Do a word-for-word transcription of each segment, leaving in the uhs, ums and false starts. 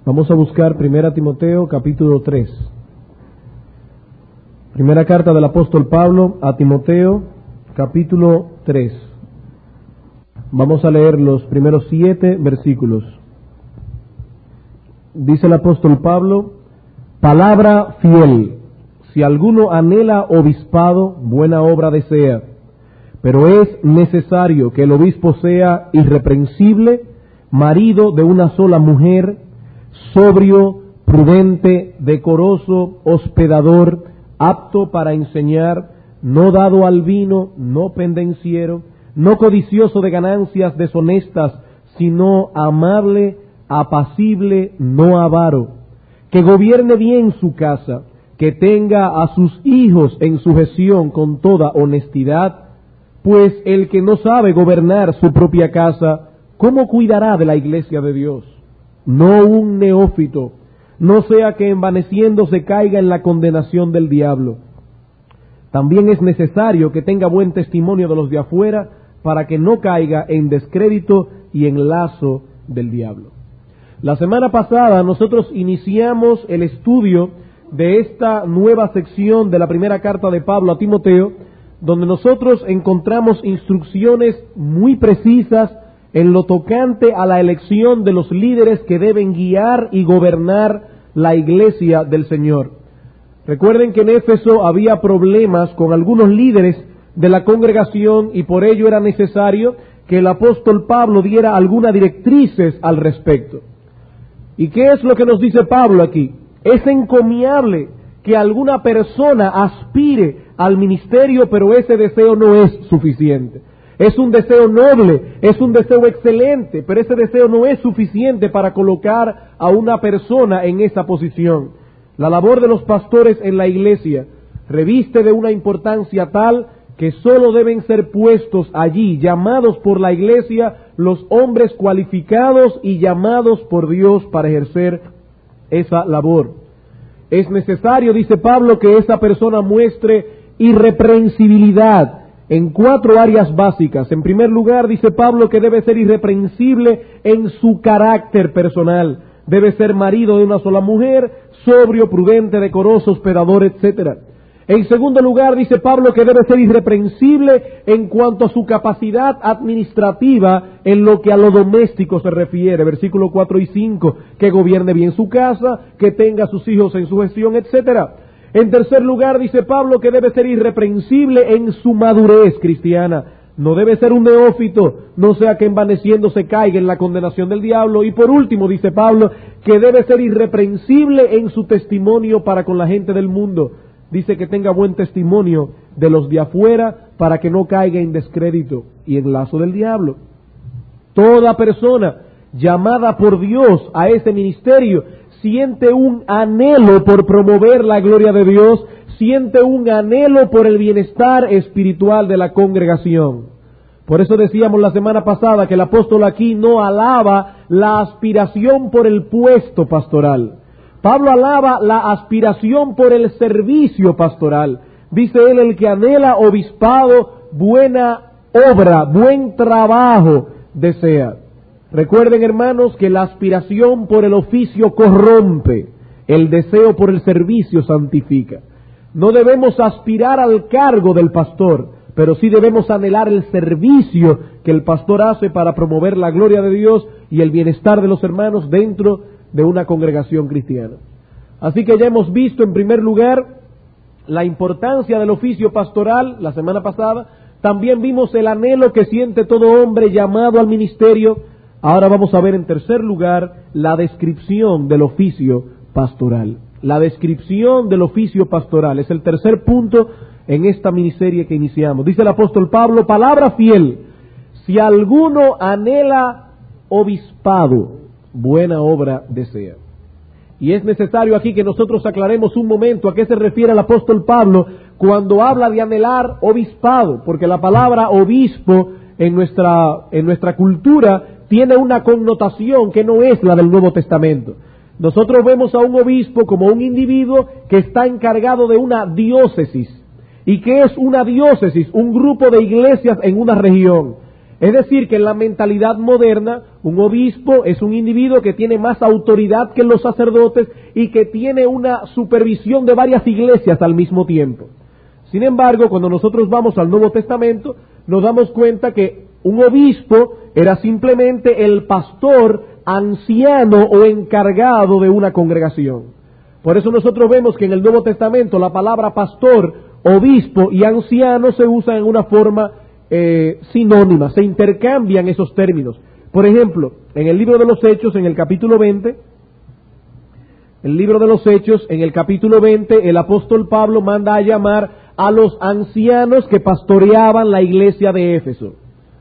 Vamos a buscar Primera Timoteo capítulo tres. Primera carta del apóstol Pablo a Timoteo capítulo tres. Vamos a leer los primeros siete versículos. Dice el apóstol Pablo: palabra fiel, si alguno anhela obispado, buena obra desea, pero es necesario que el obispo sea irreprensible, marido de una sola mujer, sobrio, prudente, decoroso, hospedador, apto para enseñar, no dado al vino, no pendenciero, no codicioso de ganancias deshonestas, sino amable, apacible, no avaro, que gobierne bien su casa, que tenga a sus hijos en sujeción con toda honestidad, pues el que no sabe gobernar su propia casa, ¿cómo cuidará de la iglesia de Dios? No un neófito, no sea que envaneciéndose caiga en la condenación del diablo. También es necesario que tenga buen testimonio de los de afuera, para que no caiga en descrédito y en lazo del diablo. La semana pasada nosotros iniciamos el estudio de esta nueva sección de la primera carta de Pablo a Timoteo, donde nosotros encontramos instrucciones muy precisas en lo tocante a la elección de los líderes que deben guiar y gobernar la iglesia del Señor. Recuerden que en Éfeso había problemas con algunos líderes de la congregación y por ello era necesario que el apóstol Pablo diera algunas directrices al respecto. ¿Y qué es lo que nos dice Pablo aquí? Es encomiable que alguna persona aspire al ministerio, pero ese deseo no es suficiente. Es un deseo noble, es un deseo excelente, pero ese deseo no es suficiente para colocar a una persona en esa posición. La labor de los pastores en la iglesia reviste de una importancia tal que solo deben ser puestos allí, llamados por la iglesia, los hombres cualificados y llamados por Dios para ejercer esa labor. Es necesario, dice Pablo, que esa persona muestre irreprensibilidad en cuatro áreas básicas. En primer lugar, dice Pablo que debe ser irreprensible en su carácter personal. Debe ser marido de una sola mujer, sobrio, prudente, decoroso, hospedador, etcétera. En segundo lugar, dice Pablo que debe ser irreprensible en cuanto a su capacidad administrativa en lo que a lo doméstico se refiere. Versículos cuatro y cinco, que gobierne bien su casa, que tenga a sus hijos en su gestión, etcétera. En tercer lugar, dice Pablo que debe ser irreprensible en su madurez cristiana. No debe ser un neófito, no sea que envaneciéndose caiga en la condenación del diablo. Y por último, dice Pablo, que debe ser irreprensible en su testimonio para con la gente del mundo. Dice que tenga buen testimonio de los de afuera para que no caiga en descrédito y en lazo del diablo. Toda persona llamada por Dios a ese ministerio siente un anhelo por promover la gloria de Dios, siente un anhelo por el bienestar espiritual de la congregación. Por eso decíamos la semana pasada que el apóstol aquí no alaba la aspiración por el puesto pastoral. Pablo alaba la aspiración por el servicio pastoral. Dice él, el que anhela obispado, buena obra, buen trabajo desea. Recuerden, hermanos, que la aspiración por el oficio corrompe, el deseo por el servicio santifica. No debemos aspirar al cargo del pastor, pero sí debemos anhelar el servicio que el pastor hace para promover la gloria de Dios y el bienestar de los hermanos dentro de una congregación cristiana. Así que ya hemos visto en primer lugar la importancia del oficio pastoral la semana pasada. También vimos el anhelo que siente todo hombre llamado al ministerio. Ahora vamos a ver en tercer lugar la descripción del oficio pastoral. La descripción del oficio pastoral es el tercer punto en esta miniserie que iniciamos. Dice el apóstol Pablo, palabra fiel, si alguno anhela obispado, buena obra desea. Y es necesario aquí que nosotros aclaremos un momento a qué se refiere el apóstol Pablo cuando habla de anhelar obispado, porque la palabra obispo en nuestra, en nuestra cultura tiene una connotación que no es la del Nuevo Testamento. Nosotros vemos a un obispo como un individuo que está encargado de una diócesis. ¿Y qué es una diócesis? Un grupo de iglesias en una región. Es decir, que en la mentalidad moderna, Un obispo es un individuo que tiene más autoridad que los sacerdotes y que tiene una supervisión de varias iglesias al mismo tiempo. Sin embargo, cuando nosotros vamos al Nuevo Testamento, nos damos cuenta que un obispo era simplemente el pastor anciano o encargado de una congregación. Por eso nosotros vemos que en el Nuevo Testamento la palabra pastor, obispo y anciano se usan en una forma eh, sinónima, se intercambian esos términos. Por ejemplo, en el libro de los Hechos, en el capítulo veinte, el libro de los Hechos, en el capítulo veinte, el apóstol Pablo manda a llamar a los ancianos que pastoreaban la iglesia de Éfeso.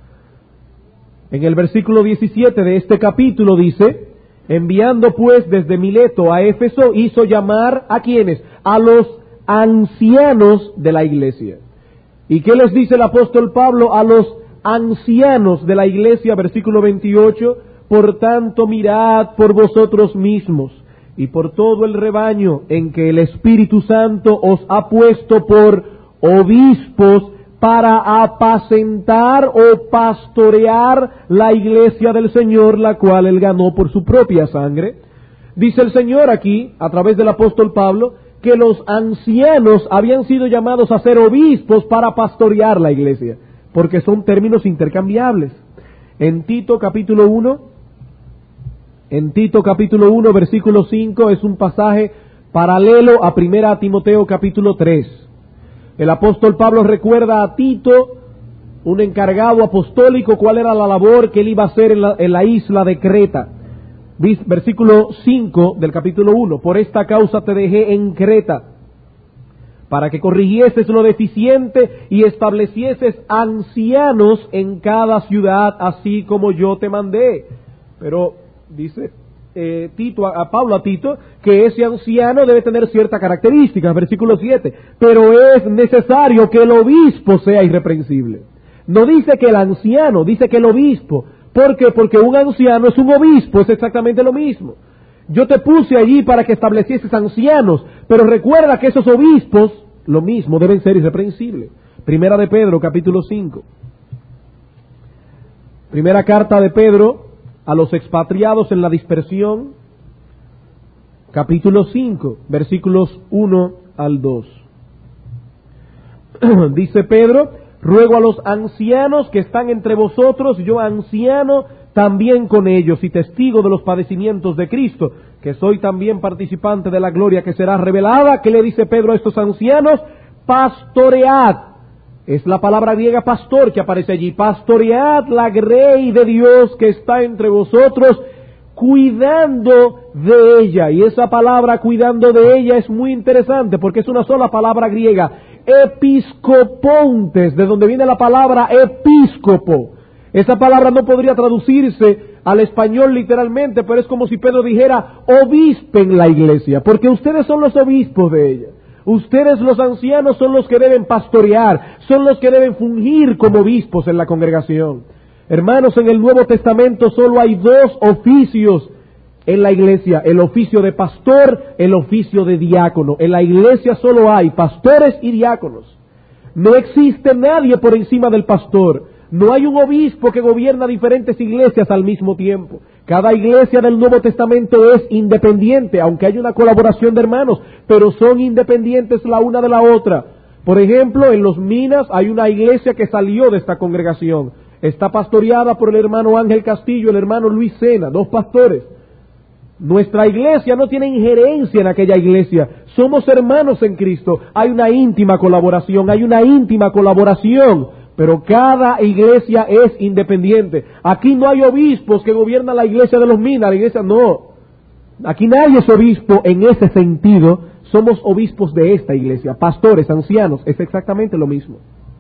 En el versículo diecisiete de este capítulo dice: enviando pues desde Mileto a Éfeso, hizo llamar ¿a quiénes? A los ancianos de la iglesia. ¿Y qué les dice el apóstol Pablo a los ancianos de la iglesia? Versículo veintiocho: por tanto mirad por vosotros mismos y por todo el rebaño en que el Espíritu Santo os ha puesto por obispos para apacentar o pastorear la iglesia del Señor, la cual él ganó por su propia sangre. Dice el Señor aquí, a través del apóstol Pablo, que los ancianos habían sido llamados a ser obispos para pastorear la iglesia, porque son términos intercambiables. En Tito capítulo uno, en Tito capítulo uno, versículo cinco, es un pasaje paralelo a primera Timoteo capítulo tres. El apóstol Pablo recuerda a Tito, un encargado apostólico, cuál era la labor que él iba a hacer en la, en la isla de Creta. Versículo cinco del capítulo uno: por esta causa te dejé en Creta, para que corrigieses lo deficiente y establecieses ancianos en cada ciudad, así como yo te mandé. Pero dice eh, Tito a, a Pablo a Tito que ese anciano debe tener ciertas características. Versículo siete: pero es necesario que el obispo sea irreprensible. No dice que el anciano, dice que el obispo. ¿Por qué? Porque un anciano es un obispo, es exactamente lo mismo. Yo te puse allí para que establecieses ancianos, pero recuerda que esos obispos, lo mismo, deben ser irreprensibles. Primera de Pedro, capítulo cinco. Primera carta de Pedro a los expatriados en la dispersión, capítulo cinco, versículos uno al dos. Dice Pedro: ruego a los ancianos que están entre vosotros, yo anciano también con ellos y testigo de los padecimientos de Cristo, que soy también participante de la gloria que será revelada. ¿Qué le dice Pedro a estos ancianos? Pastoread. Es la palabra griega pastor que aparece allí. Pastoread la grey de Dios que está entre vosotros, cuidando de ella. Y esa palabra cuidando de ella es muy interesante porque es una sola palabra griega. Episcopontes, de donde viene la palabra episcopo. Esa palabra no podría traducirse al español literalmente, pero es como si Pedro dijera: obispen la iglesia, porque ustedes son los obispos de ella. Ustedes, los ancianos, son los que deben pastorear, son los que deben fungir como obispos en la congregación. Hermanos, en el Nuevo Testamento solo hay dos oficios en la iglesia: el oficio de pastor, el oficio de diácono. En la iglesia solo hay pastores y diáconos. No existe nadie por encima del pastor. No hay un obispo que gobierna diferentes iglesias al mismo tiempo. Cada iglesia del Nuevo Testamento es independiente, aunque hay una colaboración de hermanos, pero son independientes la una de la otra. Por ejemplo, en los Minas hay una iglesia que salió de esta congregación. Está pastoreada por el hermano Ángel Castillo y el hermano Luis Sena, dos pastores. Nuestra iglesia no tiene injerencia en aquella iglesia. Somos hermanos en Cristo. Hay una íntima colaboración, hay una íntima colaboración. Pero cada iglesia es independiente. Aquí no hay obispos que gobiernan la iglesia de los Minas, la iglesia no. Aquí nadie es obispo en ese sentido. Somos obispos de esta iglesia, pastores, ancianos, es exactamente lo mismo.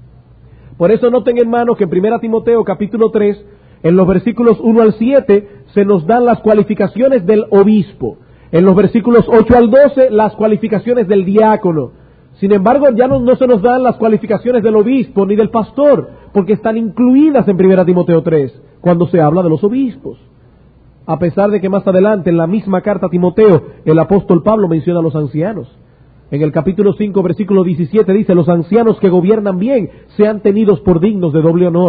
Por eso noten, hermanos, que en primera Timoteo capítulo tres, en los versículos uno al siete, se nos dan las cualificaciones del obispo. En los versículos ocho al doce, las cualificaciones del diácono. Sin embargo, ya no, no se nos dan las cualificaciones del obispo ni del pastor, porque están incluidas en primera Timoteo tres, cuando se habla de los obispos. A pesar de que más adelante, en la misma carta a Timoteo, el apóstol Pablo menciona a los ancianos. En el capítulo cinco, versículo diecisiete dice: los ancianos que gobiernan bien sean tenidos por dignos de doble honor.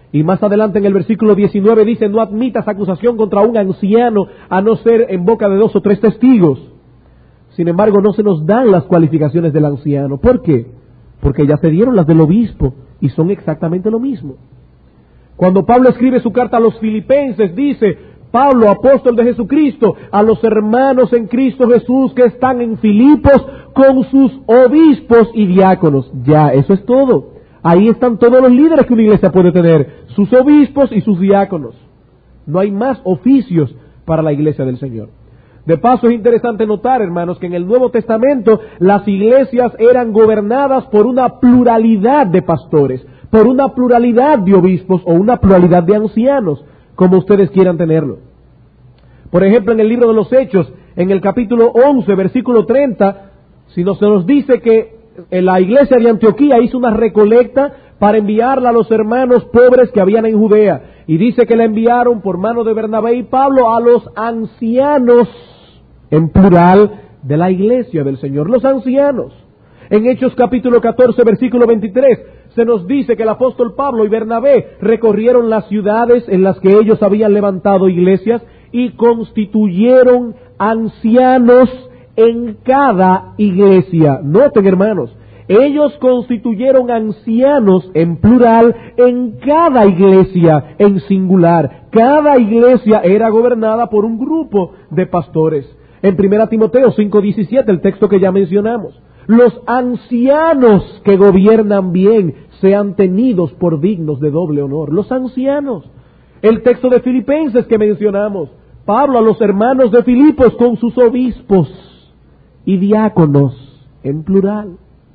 Y más adelante en el versículo diecinueve dice, no admitas acusación contra un anciano a no ser en boca de dos o tres testigos. Sin embargo, no se nos dan las cualificaciones del anciano. ¿Por qué? Porque ya se dieron las del obispo y son exactamente lo mismo. Cuando Pablo escribe su carta a los filipenses, dice, Pablo, apóstol de Jesucristo, a los hermanos en Cristo Jesús que están en Filipos con sus obispos y diáconos. Ya, eso es todo. Ahí están todos los líderes que una iglesia puede tener, sus obispos y sus diáconos. No hay más oficios para la iglesia del Señor. De paso, es interesante notar, hermanos, que en el Nuevo Testamento las iglesias eran gobernadas por una pluralidad de pastores, por una pluralidad de obispos o una pluralidad de ancianos, como ustedes quieran tenerlo. Por ejemplo, en el libro de los Hechos, en el capítulo once, versículo treinta, si no se nos dice que la iglesia de Antioquía hizo una recolecta para enviarla a los hermanos pobres que habían en Judea. Y dice que la enviaron por mano de Bernabé y Pablo a los ancianos, en plural, de la iglesia del Señor, los ancianos. En Hechos capítulo catorce, versículo veintitrés, se nos dice que el apóstol Pablo y Bernabé recorrieron las ciudades en las que ellos habían levantado iglesias y constituyeron ancianos en cada iglesia. Noten, hermanos, ellos constituyeron ancianos en plural en cada iglesia en singular. Cada iglesia era gobernada por un grupo de pastores. En primera Timoteo cinco diecisiete, el texto que ya mencionamos, los ancianos que gobiernan bien sean tenidos por dignos de doble honor. Los ancianos. El texto de Filipenses que mencionamos, Pablo a los hermanos de Filipos con sus obispos y diáconos en plural.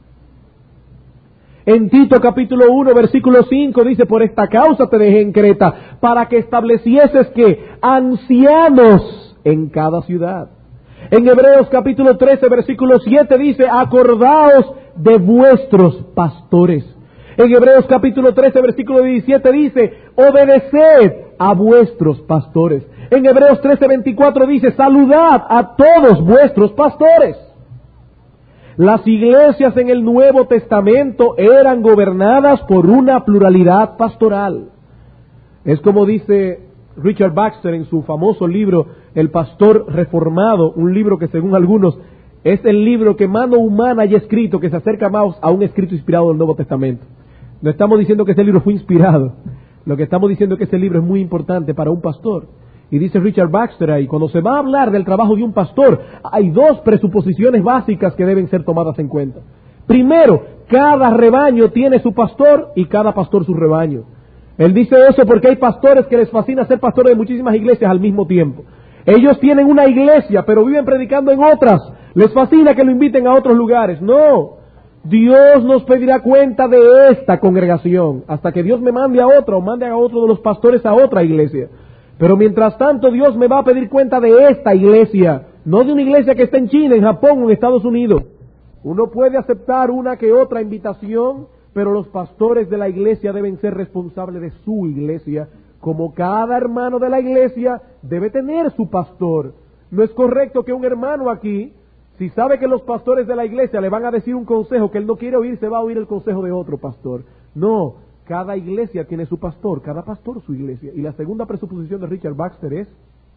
En Tito capítulo uno, versículo cinco dice, por esta causa te dejé en Creta, para que establecieses que ancianos en cada ciudad. En Hebreos capítulo trece, versículo siete dice, acordaos de vuestros pastores. En Hebreos capítulo trece, versículo diecisiete dice, obedeced a vuestros pastores. En Hebreos trece, veinticuatro dice, saludad a todos vuestros pastores. Las iglesias en el Nuevo Testamento eran gobernadas por una pluralidad pastoral. Es como dice Richard Baxter en su famoso libro, El Pastor Reformado, un libro que según algunos es el libro que mano humana haya escrito, que se acerca más a un escrito inspirado del Nuevo Testamento. No estamos diciendo que ese libro fue inspirado, lo que estamos diciendo es que ese libro es muy importante para un pastor. Y dice Richard Baxter ahí, cuando se va a hablar del trabajo de un pastor, hay dos presuposiciones básicas que deben ser tomadas en cuenta. Primero, cada rebaño tiene su pastor y cada pastor su rebaño. Él dice eso porque hay pastores que les fascina ser pastores de muchísimas iglesias al mismo tiempo. Ellos tienen una iglesia, pero viven predicando en otras. Les fascina que lo inviten a otros lugares. No, Dios nos pedirá cuenta de esta congregación hasta que Dios me mande a otra o mande a otro de los pastores a otra iglesia. Pero mientras tanto Dios me va a pedir cuenta de esta iglesia, no de una iglesia que está en China, en Japón o en Estados Unidos. Uno puede aceptar una que otra invitación, pero los pastores de la iglesia deben ser responsables de su iglesia, como cada hermano de la iglesia debe tener su pastor. No es correcto que un hermano aquí, si sabe que los pastores de la iglesia le van a decir un consejo que él no quiere oír, se va a oír el consejo de otro pastor. No, cada iglesia tiene su pastor, cada pastor su iglesia. Y la segunda presuposición de Richard Baxter es,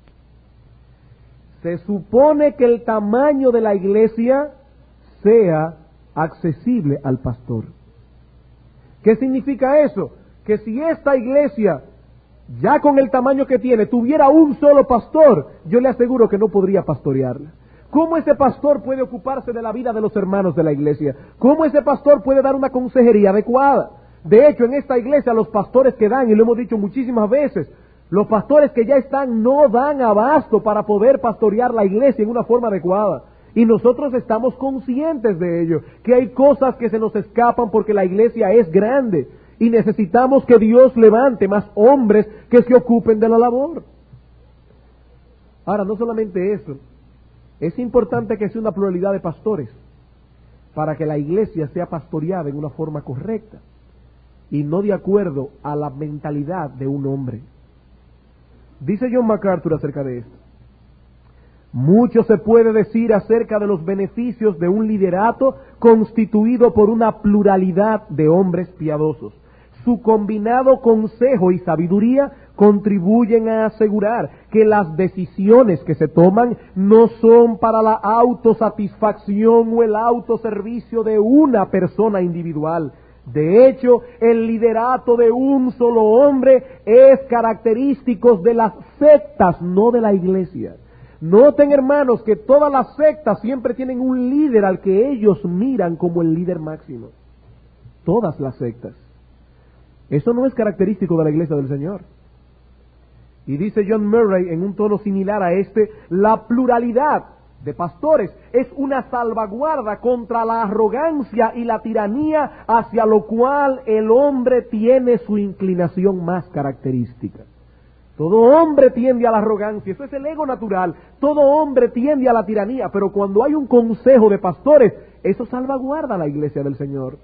se supone que el tamaño de la iglesia sea accesible al pastor. ¿Qué significa eso? Que si esta iglesia, ya con el tamaño que tiene, tuviera un solo pastor, yo le aseguro que no podría pastorearla. ¿Cómo ese pastor puede ocuparse de la vida de los hermanos de la iglesia? ¿Cómo ese pastor puede dar una consejería adecuada? De hecho, en esta iglesia los pastores que dan, y lo hemos dicho muchísimas veces, los pastores que ya están no dan abasto para poder pastorear la iglesia en una forma adecuada. Y nosotros estamos conscientes de ello, que hay cosas que se nos escapan porque la iglesia es grande y necesitamos que Dios levante más hombres que se ocupen de la labor. Ahora, no solamente eso, es importante que sea una pluralidad de pastores para que la iglesia sea pastoreada en una forma correcta y no de acuerdo a la mentalidad de un hombre. Dice John MacArthur acerca de esto: mucho se puede decir acerca de los beneficios de un liderato constituido por una pluralidad de hombres piadosos. su combinado consejo y sabiduría contribuyen a asegurar que las decisiones que se toman no son para la autosatisfacción o el autoservicio de una persona individual. De hecho, el liderato de un solo hombre es característico de las sectas, no de la iglesia. Noten, hermanos, que todas las sectas siempre tienen un líder al que ellos miran como el líder máximo. Todas las sectas. Eso no es característico de la iglesia del Señor. Y dice John Murray en un tono similar a este, la pluralidad de pastores es una salvaguarda contra la arrogancia y la tiranía hacia lo cual el hombre tiene su inclinación más característica. Todo hombre tiende a la arrogancia, eso es el ego natural. Todo hombre tiende a la tiranía, pero cuando hay un consejo de pastores, eso salvaguarda a la iglesia del Señor.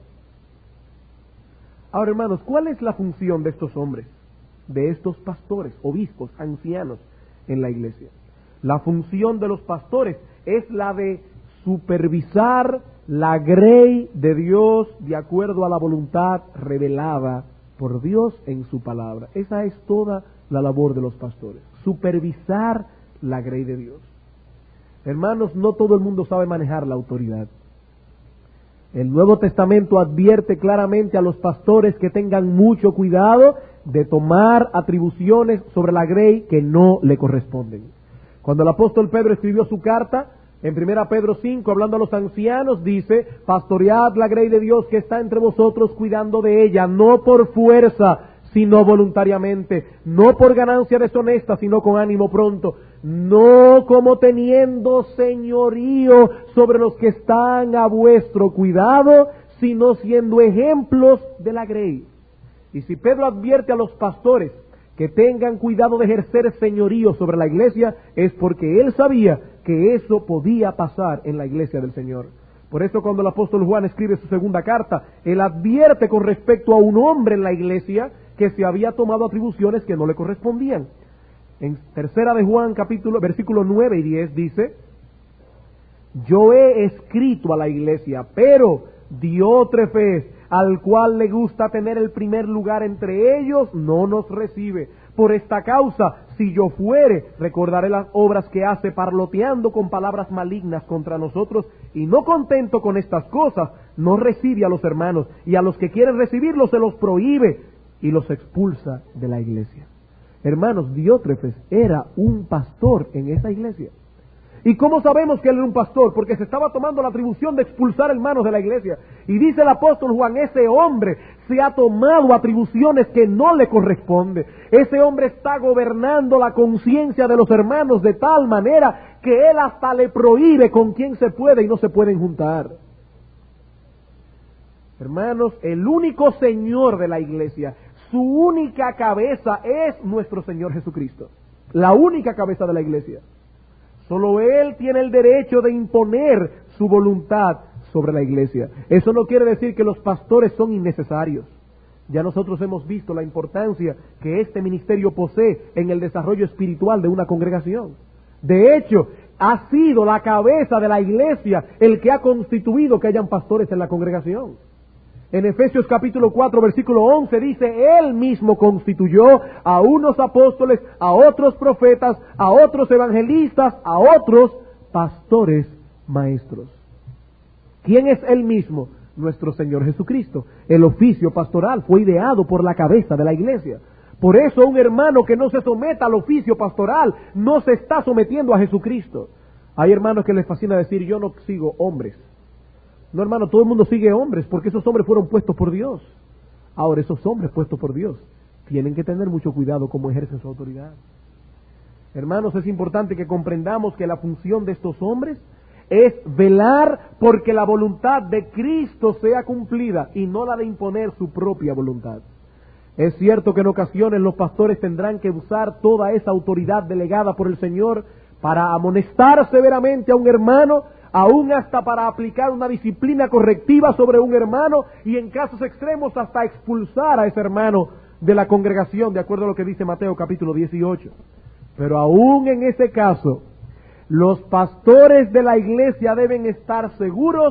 Ahora, hermanos, ¿cuál es la función de estos hombres, de estos pastores, obispos, ancianos en la iglesia? La función de los pastores es la de supervisar la grey de Dios de acuerdo a la voluntad revelada por Dios en su palabra. Esa es toda la labor de los pastores, supervisar la grey de Dios. Hermanos, no todo el mundo sabe manejar la autoridad. El Nuevo Testamento advierte claramente a los pastores que tengan mucho cuidado de tomar atribuciones sobre la grey que no le corresponden. Cuando el apóstol Pedro escribió su carta, en primera Pedro cinco, hablando a los ancianos, dice, pastoread la grey de Dios que está entre vosotros, cuidando de ella, no por fuerza, sino voluntariamente, no por ganancia deshonesta, sino con ánimo pronto, no como teniendo señorío sobre los que están a vuestro cuidado, sino siendo ejemplos de la grey. Y si Pedro advierte a los pastores que tengan cuidado de ejercer señorío sobre la iglesia, es porque él sabía que eso podía pasar en la iglesia del Señor. Por eso cuando el apóstol Juan escribe su segunda carta, él advierte con respecto a un hombre en la iglesia que se había tomado atribuciones que no le correspondían. En tercera de Juan, capítulo, versículos nueve y diez, dice, yo he escrito a la iglesia, pero Diótrefes, al cual le gusta tener el primer lugar entre ellos, no nos recibe. Por esta causa, si yo fuere, recordaré las obras que hace parloteando con palabras malignas contra nosotros, y no contento con estas cosas, no recibe a los hermanos, y a los que quieren recibirlos se los prohíbe, y los expulsa de la iglesia. Hermanos, Diótrefes era un pastor en esa iglesia. ¿Y cómo sabemos que él era un pastor? Porque se estaba tomando la atribución de expulsar hermanos de la iglesia. Y dice el apóstol Juan, ese hombre se ha tomado atribuciones que no le corresponden. Ese hombre está gobernando la conciencia de los hermanos de tal manera que él hasta le prohíbe con quién se puede y no se pueden juntar. Hermanos, el único Señor de la iglesia, su única cabeza es nuestro Señor Jesucristo. La única cabeza de la iglesia. Solo Él tiene el derecho de imponer su voluntad sobre la iglesia. Eso no quiere decir que los pastores son innecesarios. Ya nosotros hemos visto la importancia que este ministerio posee en el desarrollo espiritual de una congregación. De hecho, ha sido la cabeza de la iglesia el que ha constituido que hayan pastores en la congregación. En Efesios capítulo cuatro, versículo once dice, Él mismo constituyó a unos apóstoles, a otros profetas, a otros evangelistas, a otros pastores maestros. ¿Quién es Él mismo? Nuestro Señor Jesucristo. El oficio pastoral fue ideado por la cabeza de la iglesia. Por eso un hermano que no se someta al oficio pastoral no se está sometiendo a Jesucristo. Hay hermanos que les fascina decir, yo no sigo hombres. No, hermano, todo el mundo sigue hombres, porque esos hombres fueron puestos por Dios. Ahora, esos hombres puestos por Dios tienen que tener mucho cuidado cómo ejercen su autoridad. Hermanos, es importante que comprendamos que la función de estos hombres es velar porque la voluntad de Cristo sea cumplida y no la de imponer su propia voluntad. Es cierto que en ocasiones los pastores tendrán que usar toda esa autoridad delegada por el Señor para amonestar severamente a un hermano, aún hasta para aplicar una disciplina correctiva sobre un hermano y en casos extremos hasta expulsar a ese hermano de la congregación, de acuerdo a lo que dice Mateo capítulo dieciocho. Pero aún en ese caso, los pastores de la iglesia deben estar seguros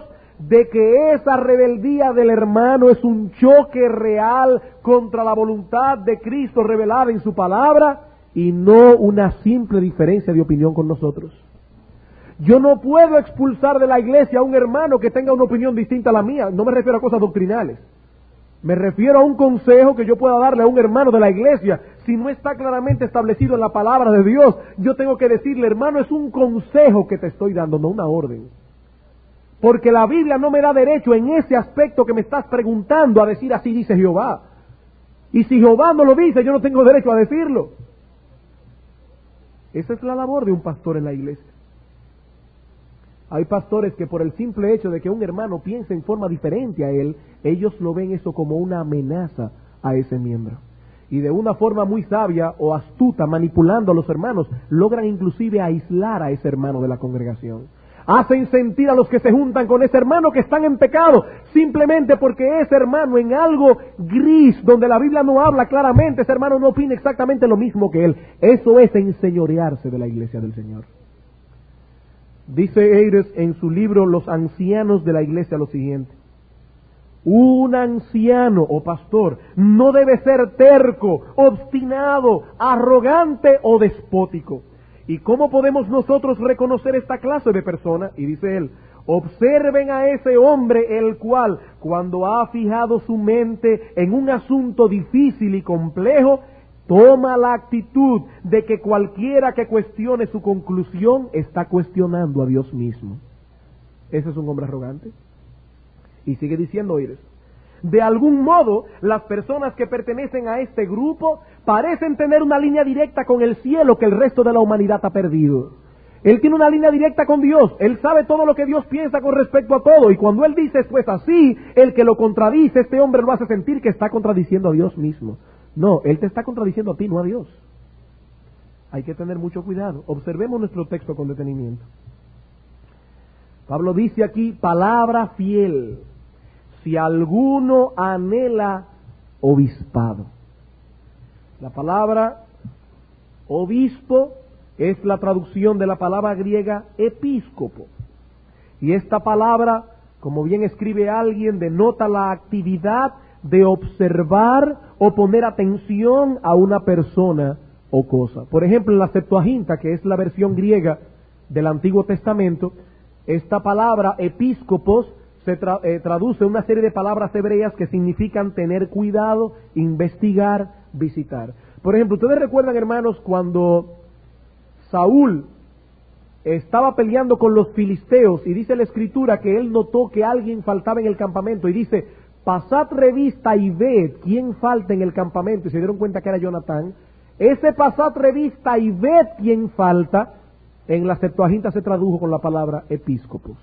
de que esa rebeldía del hermano es un choque real contra la voluntad de Cristo revelada en su palabra y no una simple diferencia de opinión con nosotros. Yo no puedo expulsar de la iglesia a un hermano que tenga una opinión distinta a la mía. No me refiero a cosas doctrinales. Me refiero a un consejo que yo pueda darle a un hermano de la iglesia. Si no está claramente establecido en la palabra de Dios, yo tengo que decirle, hermano, es un consejo que te estoy dando, no una orden. Porque la Biblia no me da derecho en ese aspecto que me estás preguntando a decir así dice Jehová. Y si Jehová no lo dice, yo no tengo derecho a decirlo. Esa es la labor de un pastor en la iglesia. Hay pastores que por el simple hecho de que un hermano piense en forma diferente a él, ellos lo ven eso como una amenaza a ese miembro. Y de una forma muy sabia o astuta, manipulando a los hermanos, logran inclusive aislar a ese hermano de la congregación. Hacen sentir a los que se juntan con ese hermano que están en pecado, simplemente porque ese hermano en algo gris, donde la Biblia no habla claramente, ese hermano no opina exactamente lo mismo que él. Eso es enseñorearse de la iglesia del Señor. Dice Ayres en su libro Los ancianos de la iglesia lo siguiente: un anciano o pastor no debe ser terco, obstinado, arrogante o despótico. ¿Y cómo podemos nosotros reconocer esta clase de persona? Y dice él, observen a ese hombre el cual, cuando ha fijado su mente en un asunto difícil y complejo, toma la actitud de que cualquiera que cuestione su conclusión está cuestionando a Dios mismo. ¿Ese es un hombre arrogante? Y sigue diciendo, oír, de algún modo, las personas que pertenecen a este grupo parecen tener una línea directa con el cielo que el resto de la humanidad ha perdido. Él tiene una línea directa con Dios, él sabe todo lo que Dios piensa con respecto a todo, y cuando él dice pues así, el que lo contradice, este hombre lo hace sentir que está contradiciendo a Dios mismo. No, él te está contradiciendo a ti, no a Dios. Hay que tener mucho cuidado. Observemos nuestro texto con detenimiento. Pablo dice aquí, palabra fiel, si alguno anhela obispado. La palabra obispo es la traducción de la palabra griega episcopo. Y esta palabra, como bien escribe alguien, denota la actividad de observar o poner atención a una persona o cosa. Por ejemplo, en la Septuaginta, que es la versión griega del Antiguo Testamento, esta palabra episcopos se tra eh, traduce una serie de palabras hebreas que significan tener cuidado, investigar, visitar. Por ejemplo, ustedes recuerdan, hermanos, cuando Saúl estaba peleando con los filisteos y dice la Escritura que él notó que alguien faltaba en el campamento y dice, pasad revista y ved quién falta en el campamento, y se dieron cuenta que era Jonatán. Ese pasad revista y ved quién falta, en la Septuaginta se tradujo con la palabra episcopos.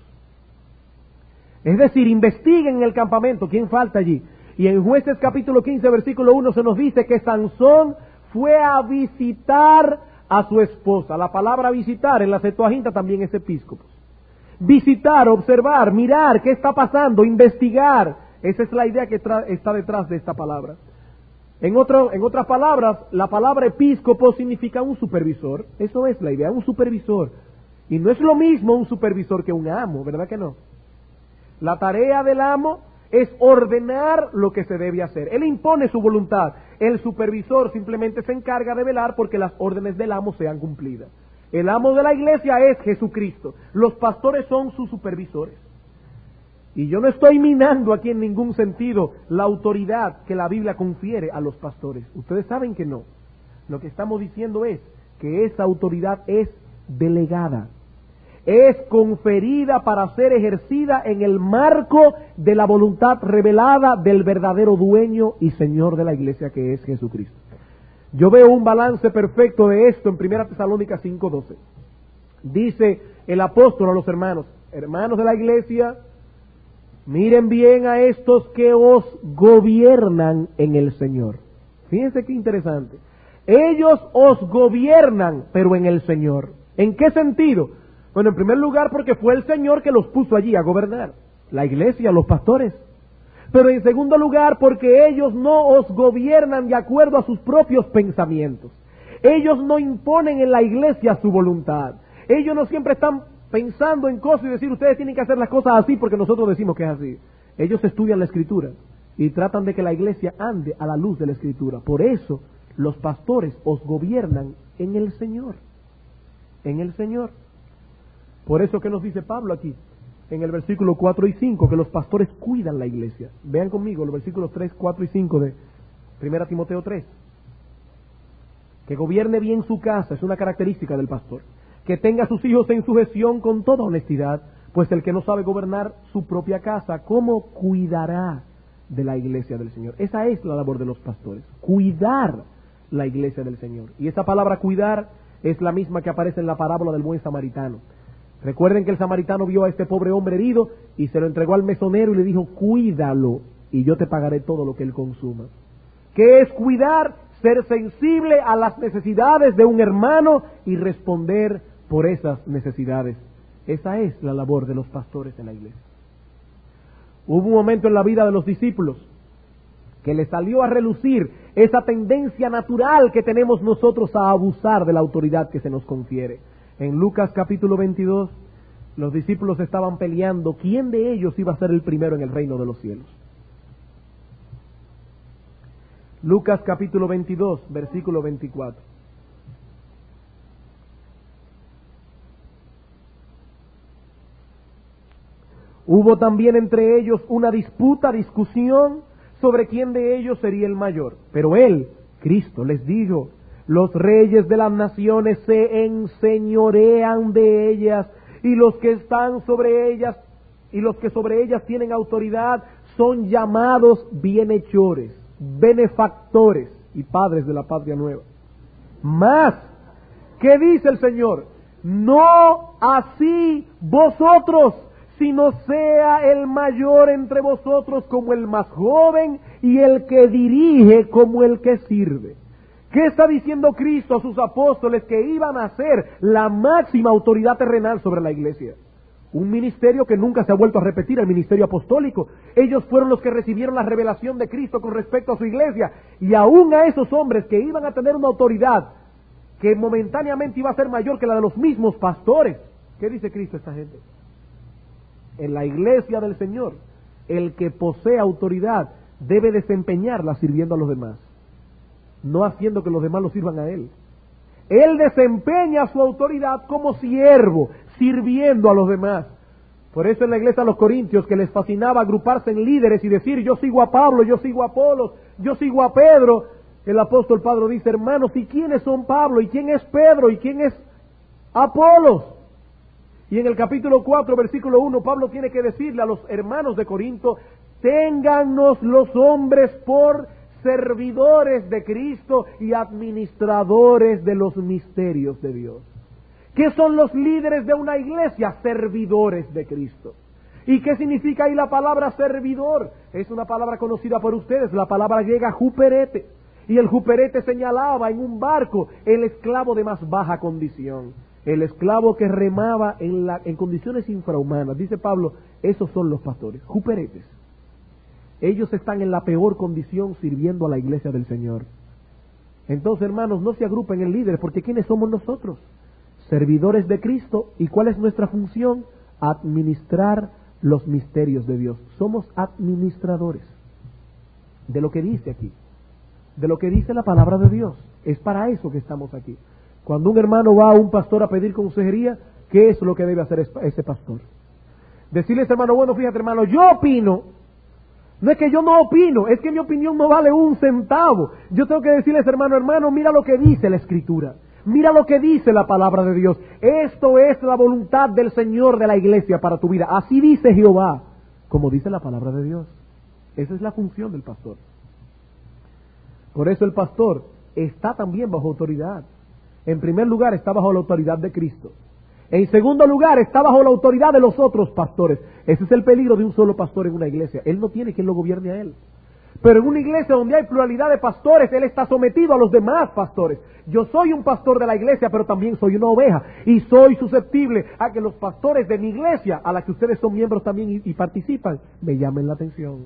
Es decir, investiguen en el campamento quién falta allí. Y en Jueces capítulo quince, versículo uno, se nos dice que Sansón fue a visitar a su esposa. La palabra visitar en la Septuaginta también es episcopos. Visitar, observar, mirar qué está pasando, investigar. Esa es la idea que está detrás de esta palabra. En, otro, en otras palabras, la palabra episcopo significa un supervisor. Eso es la idea, un supervisor. Y no es lo mismo un supervisor que un amo, ¿verdad que no? La tarea del amo es ordenar lo que se debe hacer. Él impone su voluntad. El supervisor simplemente se encarga de velar porque las órdenes del amo sean cumplidas. El amo de la iglesia es Jesucristo. Los pastores son sus supervisores. Y yo no estoy minando aquí en ningún sentido la autoridad que la Biblia confiere a los pastores. Ustedes saben que no. Lo que estamos diciendo es que esa autoridad es delegada. Es conferida para ser ejercida en el marco de la voluntad revelada del verdadero dueño y Señor de la iglesia, que es Jesucristo. Yo veo un balance perfecto de esto en Primera Tesalónica cinco doce. Dice el apóstol a los hermanos, hermanos de la iglesia, miren bien a estos que os gobiernan en el Señor. Fíjense qué interesante. Ellos os gobiernan, pero en el Señor. ¿En qué sentido? Bueno, en primer lugar porque fue el Señor que los puso allí a gobernar, la iglesia, los pastores. Pero en segundo lugar porque ellos no os gobiernan de acuerdo a sus propios pensamientos. Ellos no imponen en la iglesia su voluntad. Ellos no siempre están pensando en cosas y decir, ustedes tienen que hacer las cosas así porque nosotros decimos que es así. Ellos estudian la Escritura y tratan de que la iglesia ande a la luz de la Escritura. Por eso los pastores os gobiernan en el Señor. En el Señor. Por eso que nos dice Pablo aquí, en el versículo cuatro y cinco, que los pastores cuidan la iglesia. Vean conmigo los versículos tres, cuatro y cinco de primera Timoteo tres. Que gobierne bien su casa, es una característica del pastor. Que tenga a sus hijos en sujeción con toda honestidad, pues el que no sabe gobernar su propia casa, ¿cómo cuidará de la iglesia del Señor? Esa es la labor de los pastores, cuidar la iglesia del Señor. Y esa palabra cuidar es la misma que aparece en la parábola del buen samaritano. Recuerden que el samaritano vio a este pobre hombre herido y se lo entregó al mesonero y le dijo, cuídalo y yo te pagaré todo lo que él consuma. ¿Qué es cuidar? Ser sensible a las necesidades de un hermano y responder por esas necesidades. Esa es la labor de los pastores en la iglesia. Hubo un momento en la vida de los discípulos que les salió a relucir esa tendencia natural que tenemos nosotros a abusar de la autoridad que se nos confiere. En Lucas capítulo veintidós, los discípulos estaban peleando quién de ellos iba a ser el primero en el reino de los cielos. Lucas capítulo veintidós, versículo veinticuatro. Hubo también entre ellos una disputa, discusión sobre quién de ellos sería el mayor. Pero él, Cristo, les dijo, los reyes de las naciones se enseñorean de ellas, y los que están sobre ellas, y los que sobre ellas tienen autoridad, son llamados bienhechores, benefactores y padres de la patria nueva. Mas, ¿qué dice el Señor? No así vosotros, sino sea el mayor entre vosotros como el más joven, y el que dirige como el que sirve. ¿Qué está diciendo Cristo a sus apóstoles? Que iban a ser la máxima autoridad terrenal sobre la iglesia. Un ministerio que nunca se ha vuelto a repetir, el ministerio apostólico. Ellos fueron los que recibieron la revelación de Cristo con respecto a su iglesia. Y aún a esos hombres que iban a tener una autoridad que momentáneamente iba a ser mayor que la de los mismos pastores. ¿Qué dice Cristo a esta gente? En la iglesia del Señor, el que posee autoridad debe desempeñarla sirviendo a los demás, no haciendo que los demás lo sirvan a él. Él desempeña su autoridad como siervo, sirviendo a los demás. Por eso en la iglesia de los Corintios, que les fascinaba agruparse en líderes y decir, yo sigo a Pablo, yo sigo a Apolos, yo sigo a Pedro, el apóstol Pablo dice, hermanos, ¿y quiénes son Pablo? ¿Y quién es Pedro? ¿Y quién es Apolos? Y en el capítulo cuatro, versículo uno, Pablo tiene que decirle a los hermanos de Corinto, téngannos los hombres por servidores de Cristo y administradores de los misterios de Dios. ¿Qué son los líderes de una iglesia? Servidores de Cristo. ¿Y qué significa ahí la palabra servidor? Es una palabra conocida por ustedes, la palabra griega juperete. Y el juperete señalaba en un barco el esclavo de más baja condición. El esclavo que remaba en, la, en condiciones infrahumanas. Dice Pablo, esos son los pastores, juperetes. Ellos están en la peor condición sirviendo a la iglesia del Señor. Entonces, hermanos, no se agrupen en líderes, porque ¿quiénes somos nosotros? Servidores de Cristo. ¿Y cuál es nuestra función? Administrar los misterios de Dios. Somos administradores de lo que dice aquí, de lo que dice la palabra de Dios. Es para eso que estamos aquí. Cuando un hermano va a un pastor a pedir consejería, ¿qué es lo que debe hacer ese pastor? Decirle a ese hermano, bueno, fíjate hermano, yo opino. No es que yo no opino, es que mi opinión no vale un centavo. Yo tengo que decirle a ese hermano, hermano, mira lo que dice la Escritura. Mira lo que dice la palabra de Dios. Esto es la voluntad del Señor de la iglesia para tu vida. Así dice Jehová, como dice la palabra de Dios. Esa es la función del pastor. Por eso el pastor está también bajo autoridad. En primer lugar, está bajo la autoridad de Cristo. En segundo lugar, está bajo la autoridad de los otros pastores. Ese es el peligro de un solo pastor en una iglesia. Él no tiene quien lo gobierne a él. Pero en una iglesia donde hay pluralidad de pastores, él está sometido a los demás pastores. Yo soy un pastor de la iglesia, pero también soy una oveja. Y soy susceptible a que los pastores de mi iglesia, a la que ustedes son miembros también y, y participan, me llamen la atención.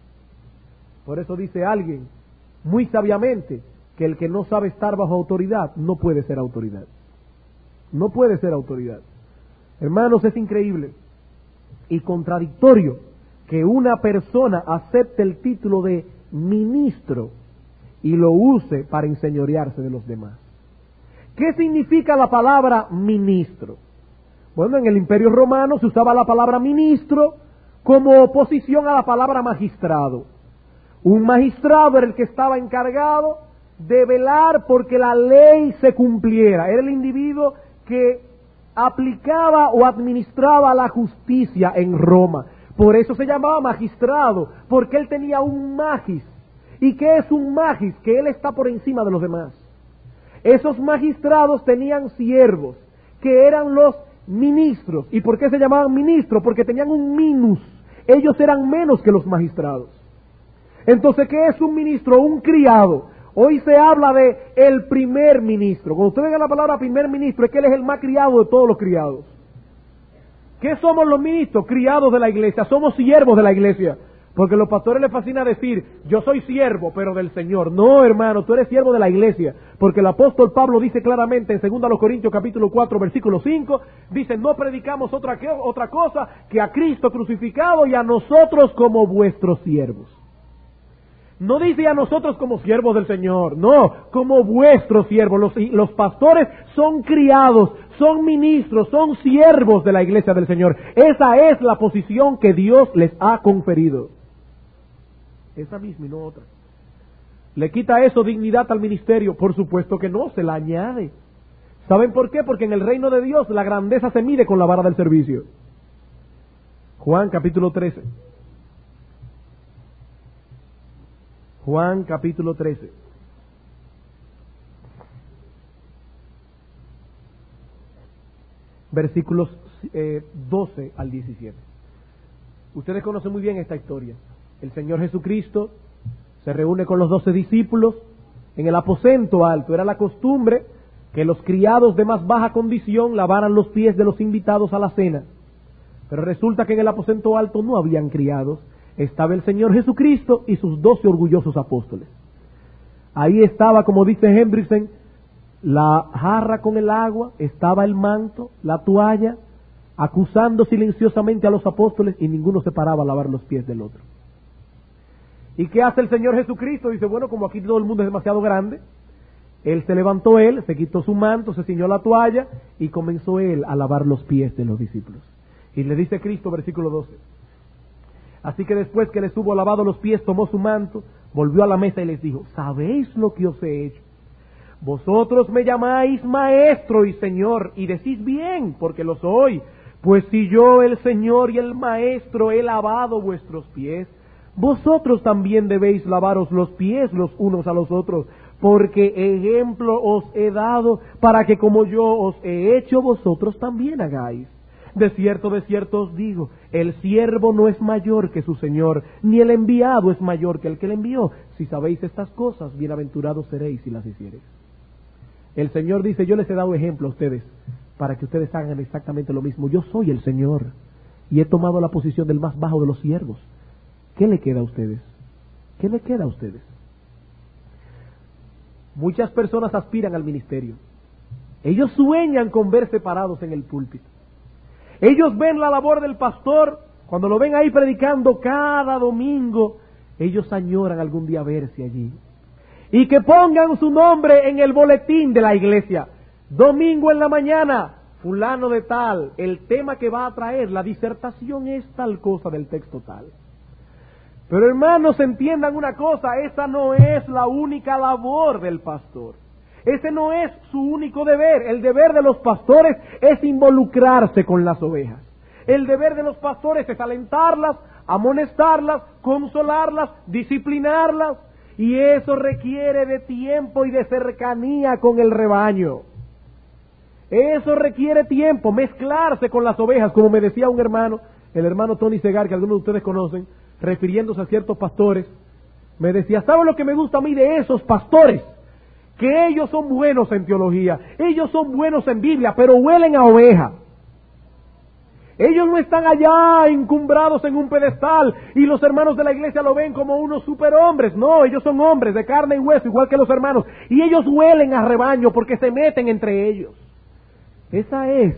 Por eso dice alguien, muy sabiamente, que el que no sabe estar bajo autoridad no puede ser autoridad. No puede ser autoridad. Hermanos, es increíble y contradictorio que una persona acepte el título de ministro y lo use para enseñorearse de los demás. ¿Qué significa la palabra ministro? Bueno, en el Imperio Romano se usaba la palabra ministro como oposición a la palabra magistrado. Un magistrado era el que estaba encargado de velar porque la ley se cumpliera. Era el individuo que aplicaba o administraba la justicia en Roma. Por eso se llamaba magistrado, porque él tenía un magis. ¿Y qué es un magis? Que él está por encima de los demás. Esos magistrados tenían siervos, que eran los ministros. ¿Y por qué se llamaban ministros? Porque tenían un minus. Ellos eran menos que los magistrados. Entonces, ¿qué es un ministro? Un criado. Hoy se habla de el primer ministro. Cuando usted venga la palabra primer ministro, es que él es el más criado de todos los criados. ¿Qué somos los ministros? Criados de la iglesia. Somos siervos de la iglesia. Porque a los pastores les fascina decir, yo soy siervo, pero del Señor. No, hermano, tú eres siervo de la iglesia. Porque el apóstol Pablo dice claramente en segunda Corintios capítulo cuatro, versículo cinco, dice, no predicamos otra, que, otra cosa que a Cristo crucificado y a nosotros como vuestros siervos. No dice a nosotros como siervos del Señor, no, como vuestros siervos. Los, los pastores son criados, son ministros, son siervos de la iglesia del Señor. Esa es la posición que Dios les ha conferido. Esa misma y no otra. ¿Le quita eso dignidad al ministerio? Por supuesto que no, se la añade. ¿Saben por qué? Porque en el reino de Dios la grandeza se mide con la vara del servicio. Juan capítulo trece. Juan capítulo trece. Versículos eh, doce al diecisiete. Ustedes conocen muy bien esta historia. El Señor Jesucristo se reúne con los doce discípulos en el aposento alto. Era la costumbre que los criados de más baja condición lavaran los pies de los invitados a la cena. Pero resulta que en el aposento alto no habían criados. Estaba el Señor Jesucristo y sus doce orgullosos apóstoles. Ahí estaba, como dice Hendrickson, la jarra con el agua, estaba el manto, la toalla, acusando silenciosamente a los apóstoles y ninguno se paraba a lavar los pies del otro. ¿Y qué hace el Señor Jesucristo? Dice, bueno, como aquí todo el mundo es demasiado grande, Él se levantó él, se quitó su manto, se ciñó la toalla y comenzó él a lavar los pies de los discípulos. Y le dice Cristo, versículo doce, así que después que les hubo lavado los pies, tomó su manto, volvió a la mesa y les dijo, ¿sabéis lo que os he hecho? Vosotros me llamáis maestro y señor, y decís bien, porque lo soy. Pues si yo, el Señor y el maestro, he lavado vuestros pies, vosotros también debéis lavaros los pies los unos a los otros, porque ejemplo os he dado para que como yo os he hecho, vosotros también hagáis. De cierto, de cierto os digo, el siervo no es mayor que su señor, ni el enviado es mayor que el que le envió. Si sabéis estas cosas, bienaventurados seréis si las hiciereis. El Señor dice, yo les he dado ejemplo a ustedes, para que ustedes hagan exactamente lo mismo. Yo soy el Señor, y he tomado la posición del más bajo de los siervos. ¿Qué le queda a ustedes? ¿Qué le queda a ustedes? Muchas personas aspiran al ministerio. Ellos sueñan con verse parados en el púlpito. Ellos ven la labor del pastor, cuando lo ven ahí predicando cada domingo, ellos añoran algún día verse allí. Y que pongan su nombre en el boletín de la iglesia. Domingo en la mañana, fulano de tal, el tema que va a traer, la disertación es tal cosa del texto tal. Pero hermanos, entiendan una cosa, esa no es la única labor del pastor. Ese no es su único deber. El deber de los pastores es involucrarse con las ovejas. El deber de los pastores es alentarlas, amonestarlas, consolarlas, disciplinarlas. Y eso requiere de tiempo y de cercanía con el rebaño. Eso requiere tiempo, mezclarse con las ovejas, como me decía un hermano, el hermano Tony Segar, que algunos de ustedes conocen, refiriéndose a ciertos pastores, me decía, ¿saben lo que me gusta a mí de esos pastores? Que ellos son buenos en teología, ellos son buenos en Biblia, pero huelen a oveja. Ellos no están allá encumbrados en un pedestal y los hermanos de la iglesia lo ven como unos superhombres. No, ellos son hombres de carne y hueso, igual que los hermanos. Y ellos huelen a rebaño porque se meten entre ellos. Esa es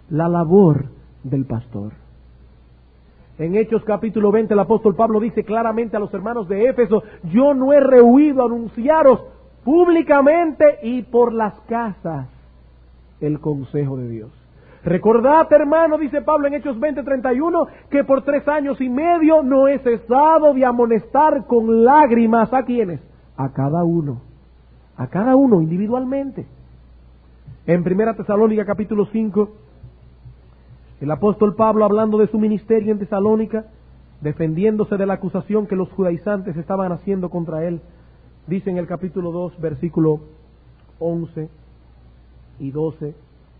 la labor del pastor. En Hechos capítulo veinte el apóstol Pablo dice claramente a los hermanos de Éfeso: yo no he rehuido anunciaros públicamente y por las casas el consejo de Dios. Recordad, hermano, dice Pablo en Hechos veinte treinta y uno, que por tres años y medio no he cesado de amonestar con lágrimas a quienes, a cada uno, a cada uno individualmente. En Primera Tesalónica capítulo cinco, el apóstol Pablo, hablando de su ministerio en Tesalónica, defendiéndose de la acusación que los judaizantes estaban haciendo contra él, dice en el capítulo dos, versículo once y doce,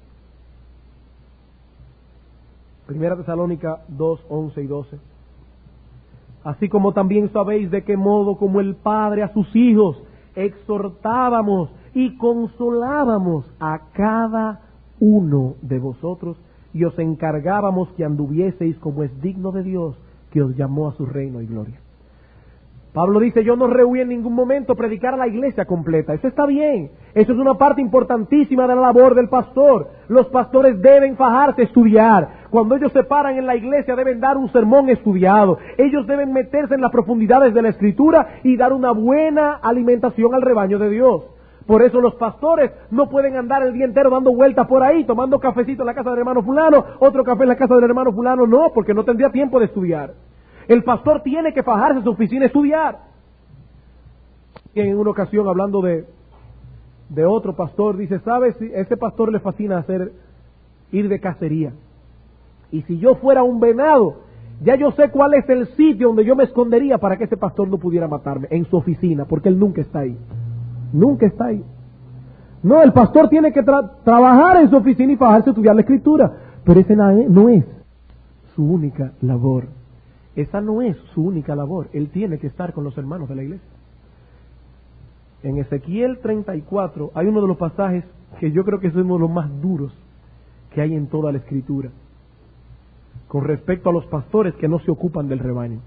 Primera Tesalónica dos, once y doce. Así como también sabéis de qué modo como el Padre a sus hijos exhortábamos y consolábamos a cada uno de vosotros y os encargábamos que anduvieseis como es digno de Dios, que os llamó a su reino y gloria. Pablo dice: yo no rehuí en ningún momento predicar a la iglesia completa. Eso está bien. Eso es una parte importantísima de la labor del pastor. Los pastores deben fajarse a estudiar. Cuando ellos se paran en la iglesia deben dar un sermón estudiado. Ellos deben meterse en las profundidades de la Escritura y dar una buena alimentación al rebaño de Dios. Por eso los pastores no pueden andar el día entero dando vueltas por ahí, tomando cafecito en la casa del hermano fulano, otro café en la casa del hermano fulano. No, porque no tendría tiempo de estudiar. El pastor tiene que fajarse en su oficina a estudiar. Y en una ocasión, hablando de, de otro pastor, dice: ¿sabes? A ese pastor le fascina hacer, ir de cacería. Y si yo fuera un venado, ya yo sé cuál es el sitio donde yo me escondería para que ese pastor no pudiera matarme, en su oficina, porque él nunca está ahí. Nunca está ahí. No, el pastor tiene que tra- trabajar en su oficina y fajarse a estudiar la Escritura. Pero esa no es su única labor. Esa no es su única labor. Él tiene que estar con los hermanos de la iglesia. En Ezequiel treinta y cuatro hay uno de los pasajes que yo creo que es uno de los más duros que hay en toda la Escritura, con respecto a los pastores que no se ocupan del rebaño.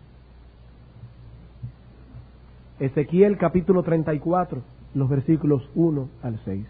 Ezequiel capítulo treinta y cuatro, los versículos uno al seis.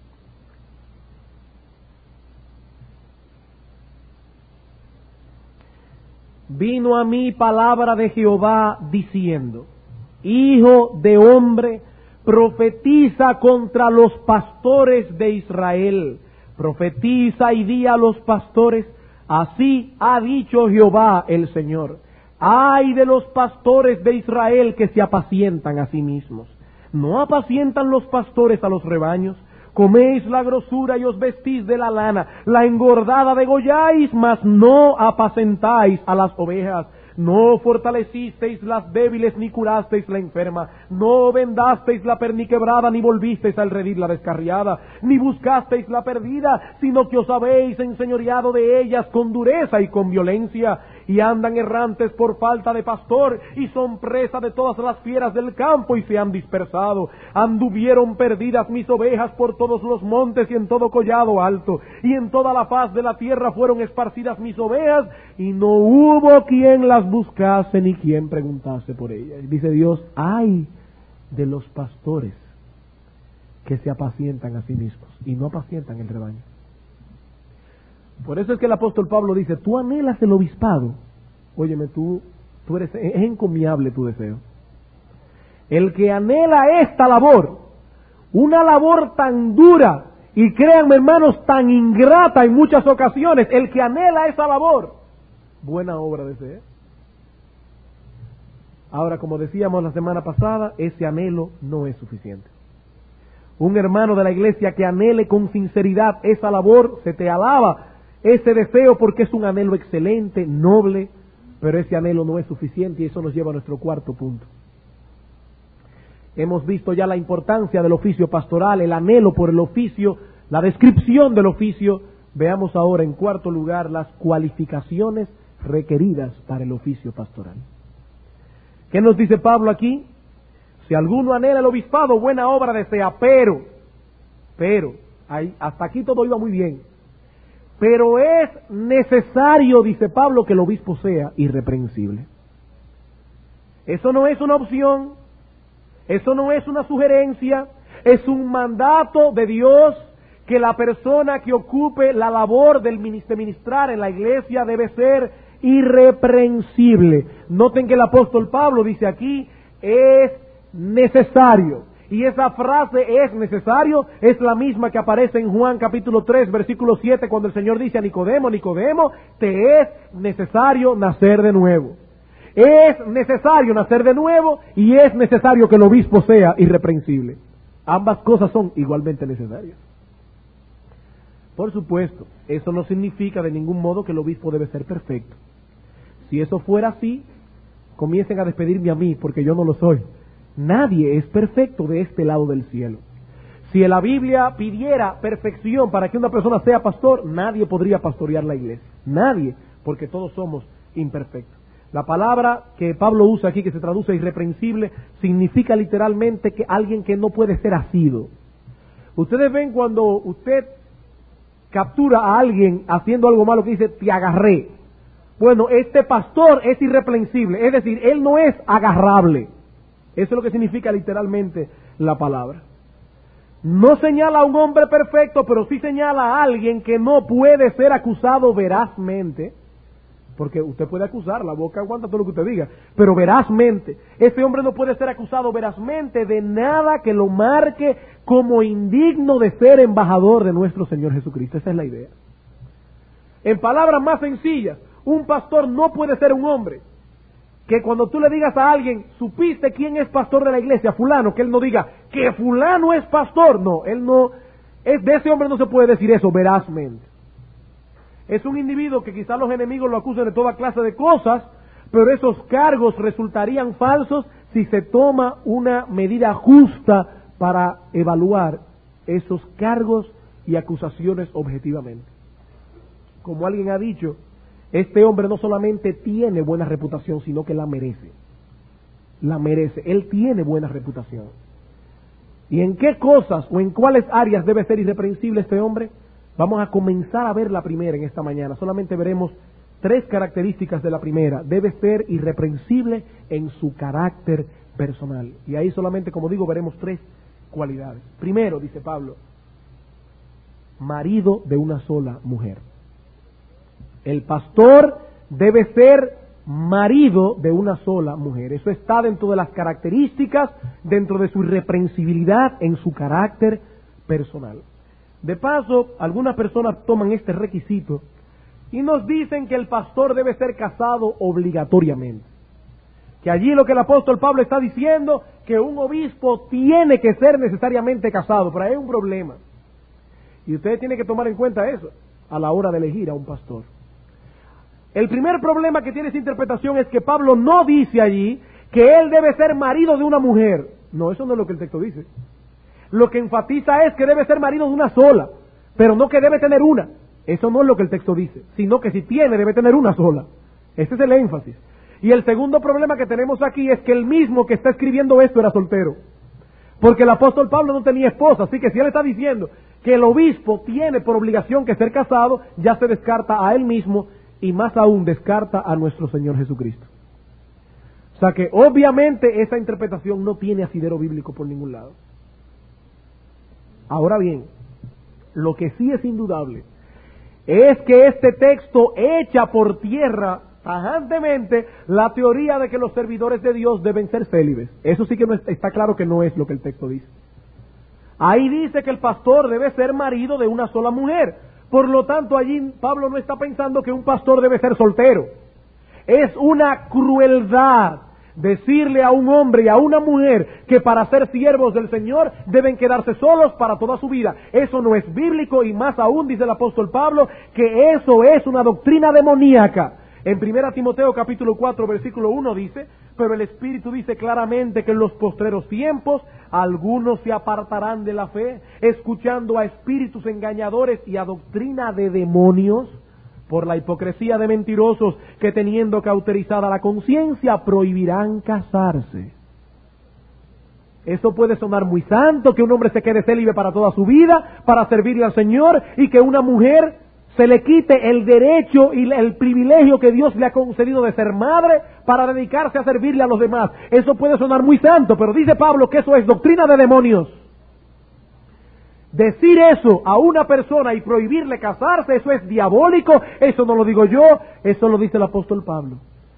Vino a mí palabra de Jehová diciendo: Hijo de hombre, profetiza contra los pastores de Israel. Profetiza y di a los pastores: así ha dicho Jehová el Señor. Ay de los pastores de Israel que se apacientan a sí mismos. ¿No apacientan los pastores a los rebaños? Coméis la grosura y os vestís de la lana, la engordada degolláis, mas no apacentáis a las ovejas. No fortalecisteis las débiles, ni curasteis la enferma. No vendasteis la perniquebrada, ni volvisteis a redil la descarriada. Ni buscasteis la perdida, sino que os habéis enseñoreado de ellas con dureza y con violencia. Y andan errantes por falta de pastor, y son presa de todas las fieras del campo, y se han dispersado. Anduvieron perdidas mis ovejas por todos los montes y en todo collado alto, y en toda la faz de la tierra fueron esparcidas mis ovejas, y no hubo quien las buscase ni quien preguntase por ellas. Dice Dios: ay de los pastores que se apacientan a sí mismos y no apacientan el rebaño. Por eso es que el apóstol Pablo dice: tú anhelas el obispado. Óyeme, tú, tú eres, es encomiable tu deseo. El que anhela esta labor, una labor tan dura, y créanme hermanos, tan ingrata en muchas ocasiones, el que anhela esa labor, buena obra desea. Ahora, como decíamos la semana pasada, ese anhelo no es suficiente. Un hermano de la iglesia que anhele con sinceridad esa labor, se te alaba ese deseo porque es un anhelo excelente, noble, pero ese anhelo no es suficiente, y eso nos lleva a nuestro cuarto punto. Hemos visto ya la importancia del oficio pastoral, el anhelo por el oficio, la descripción del oficio. Veamos ahora en cuarto lugar las cualificaciones requeridas para el oficio pastoral. ¿Qué nos dice Pablo aquí? Si alguno anhela el obispado, buena obra desea, pero, pero, ahí, hasta aquí todo iba muy bien. Pero es necesario, dice Pablo, que el obispo sea irreprensible. Eso no es una opción, eso no es una sugerencia, es un mandato de Dios que la persona que ocupe la labor del de ministrar en la iglesia debe ser irreprensible. Noten que el apóstol Pablo dice aquí, es necesario. Y esa frase, es necesario, es la misma que aparece en Juan capítulo tres, versículo siete, cuando el Señor dice a Nicodemo, Nicodemo, te es necesario nacer de nuevo. Es necesario nacer de nuevo y es necesario que el obispo sea irreprensible. Ambas cosas son igualmente necesarias. Por supuesto, eso no significa de ningún modo que el obispo debe ser perfecto. Si eso fuera así, comiencen a despedirme a mí, porque yo no lo soy. Nadie es perfecto de este lado del cielo. Si la Biblia pidiera perfección para que una persona sea pastor, nadie podría pastorear la iglesia. Nadie, porque todos somos imperfectos. La palabra que Pablo usa aquí, que se traduce irreprensible, significa literalmente que alguien que no puede ser asido. Ustedes ven cuando usted captura a alguien haciendo algo malo que dice, te agarré. Bueno, este pastor es irreprensible, es decir, él no es agarrable. Eso es lo que significa literalmente la palabra. No señala a un hombre perfecto, pero sí señala a alguien que no puede ser acusado verazmente, porque usted puede acusar, la boca aguanta todo lo que usted diga, pero verazmente, ese hombre no puede ser acusado verazmente de nada que lo marque como indigno de ser embajador de nuestro Señor Jesucristo. Esa es la idea. En palabras más sencillas, un pastor no puede ser un hombre que cuando tú le digas a alguien, ¿supiste quién es pastor de la iglesia? Fulano, que él no diga, que fulano es pastor. No, él no, es, de ese hombre no se puede decir eso verazmente. Es un individuo que quizás los enemigos lo acusen de toda clase de cosas, pero esos cargos resultarían falsos si se toma una medida justa para evaluar esos cargos y acusaciones objetivamente. Como alguien ha dicho, este hombre no solamente tiene buena reputación, sino que la merece. La merece. Él tiene buena reputación. ¿Y en qué cosas o en cuáles áreas debe ser irreprensible este hombre? Vamos a comenzar a ver la primera en esta mañana. Solamente veremos tres características de la primera. Debe ser irreprensible en su carácter personal. Y ahí solamente, como digo, veremos tres cualidades. Primero, dice Pablo, marido de una sola mujer. El pastor debe ser marido de una sola mujer. Eso está dentro de las características, dentro de su irreprensibilidad en su carácter personal. De paso, algunas personas toman este requisito y nos dicen que el pastor debe ser casado obligatoriamente. Que allí lo que el apóstol Pablo está diciendo, que un obispo tiene que ser necesariamente casado, pero hay un problema. Y ustedes tienen que tomar en cuenta eso a la hora de elegir a un pastor. El primer problema que tiene esa interpretación es que Pablo no dice allí que él debe ser marido de una mujer. No, eso no es lo que el texto dice. Lo que enfatiza es que debe ser marido de una sola, pero no que debe tener una. Eso no es lo que el texto dice, sino que si tiene, debe tener una sola. Ese es el énfasis. Y el segundo problema que tenemos aquí es que el mismo que está escribiendo esto era soltero. Porque el apóstol Pablo no tenía esposa, así que si él está diciendo que el obispo tiene por obligación que ser casado, ya se descarta a él mismo y más aún descarta a nuestro Señor Jesucristo. O sea que obviamente esa interpretación no tiene asidero bíblico por ningún lado. Ahora bien, lo que sí es indudable es que este texto echa por tierra tajantemente la teoría de que los servidores de Dios deben ser célibes. Eso sí que no está claro que no es lo que el texto dice. Ahí dice que el pastor debe ser marido de una sola mujer. Por lo tanto, allí Pablo no está pensando que un pastor debe ser soltero. Es una crueldad decirle a un hombre y a una mujer que para ser siervos del Señor deben quedarse solos para toda su vida. Eso no es bíblico y más aún, dice el apóstol Pablo, que eso es una doctrina demoníaca. En primera Timoteo capítulo cuatro versículo uno dice, pero el Espíritu dice claramente que en los postreros tiempos algunos se apartarán de la fe, escuchando a espíritus engañadores y a doctrina de demonios, por la hipocresía de mentirosos que teniendo cauterizada la conciencia prohibirán casarse. Eso puede sonar muy santo, que un hombre se quede célibe para toda su vida, para servirle al Señor, y que una mujer se le quite el derecho y el privilegio que Dios le ha concedido de ser madre para dedicarse a servirle a los demás. Eso puede sonar muy santo, pero dice Pablo que eso es doctrina de demonios. Decir eso a una persona y prohibirle casarse, eso es diabólico, eso no lo digo yo, eso lo dice el apóstol Pablo.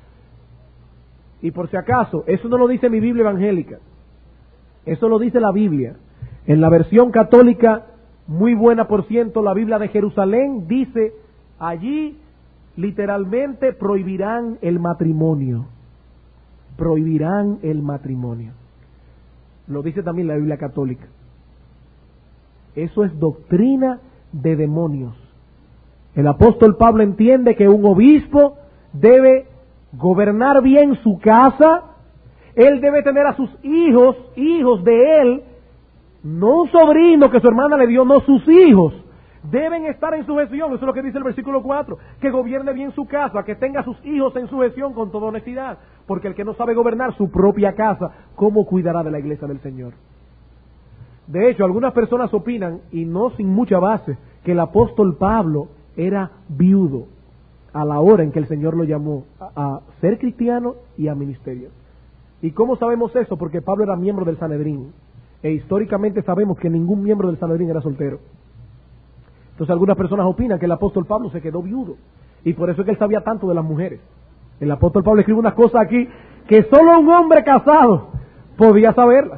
Y por si acaso, eso no lo dice mi Biblia evangélica, eso lo dice la Biblia. En la versión católica, muy buena por ciento, la Biblia de Jerusalén, dice allí literalmente prohibirán el matrimonio. Prohibirán el matrimonio. Lo dice también la Biblia católica. Eso es doctrina de demonios. El apóstol Pablo entiende que un obispo debe gobernar bien su casa, él debe tener a sus hijos, hijos de él, no un sobrino que su hermana le dio, no, sus hijos deben estar en sujeción, eso es lo que dice el versículo cuatro, que gobierne bien su casa, que tenga a sus hijos en sujeción con toda honestidad, porque el que no sabe gobernar su propia casa, ¿cómo cuidará de la iglesia del Señor? De hecho, algunas personas opinan, y no sin mucha base, que el apóstol Pablo era viudo a la hora en que el Señor lo llamó a, a ser cristiano y a ministerio. ¿Y cómo sabemos eso? Porque Pablo era miembro del Sanedrín, e históricamente sabemos que ningún miembro del Sanedrín era soltero. Entonces algunas personas opinan que el apóstol Pablo se quedó viudo, y por eso es que él sabía tanto de las mujeres. El apóstol Pablo escribe unas cosas aquí que solo un hombre casado podía saberlas.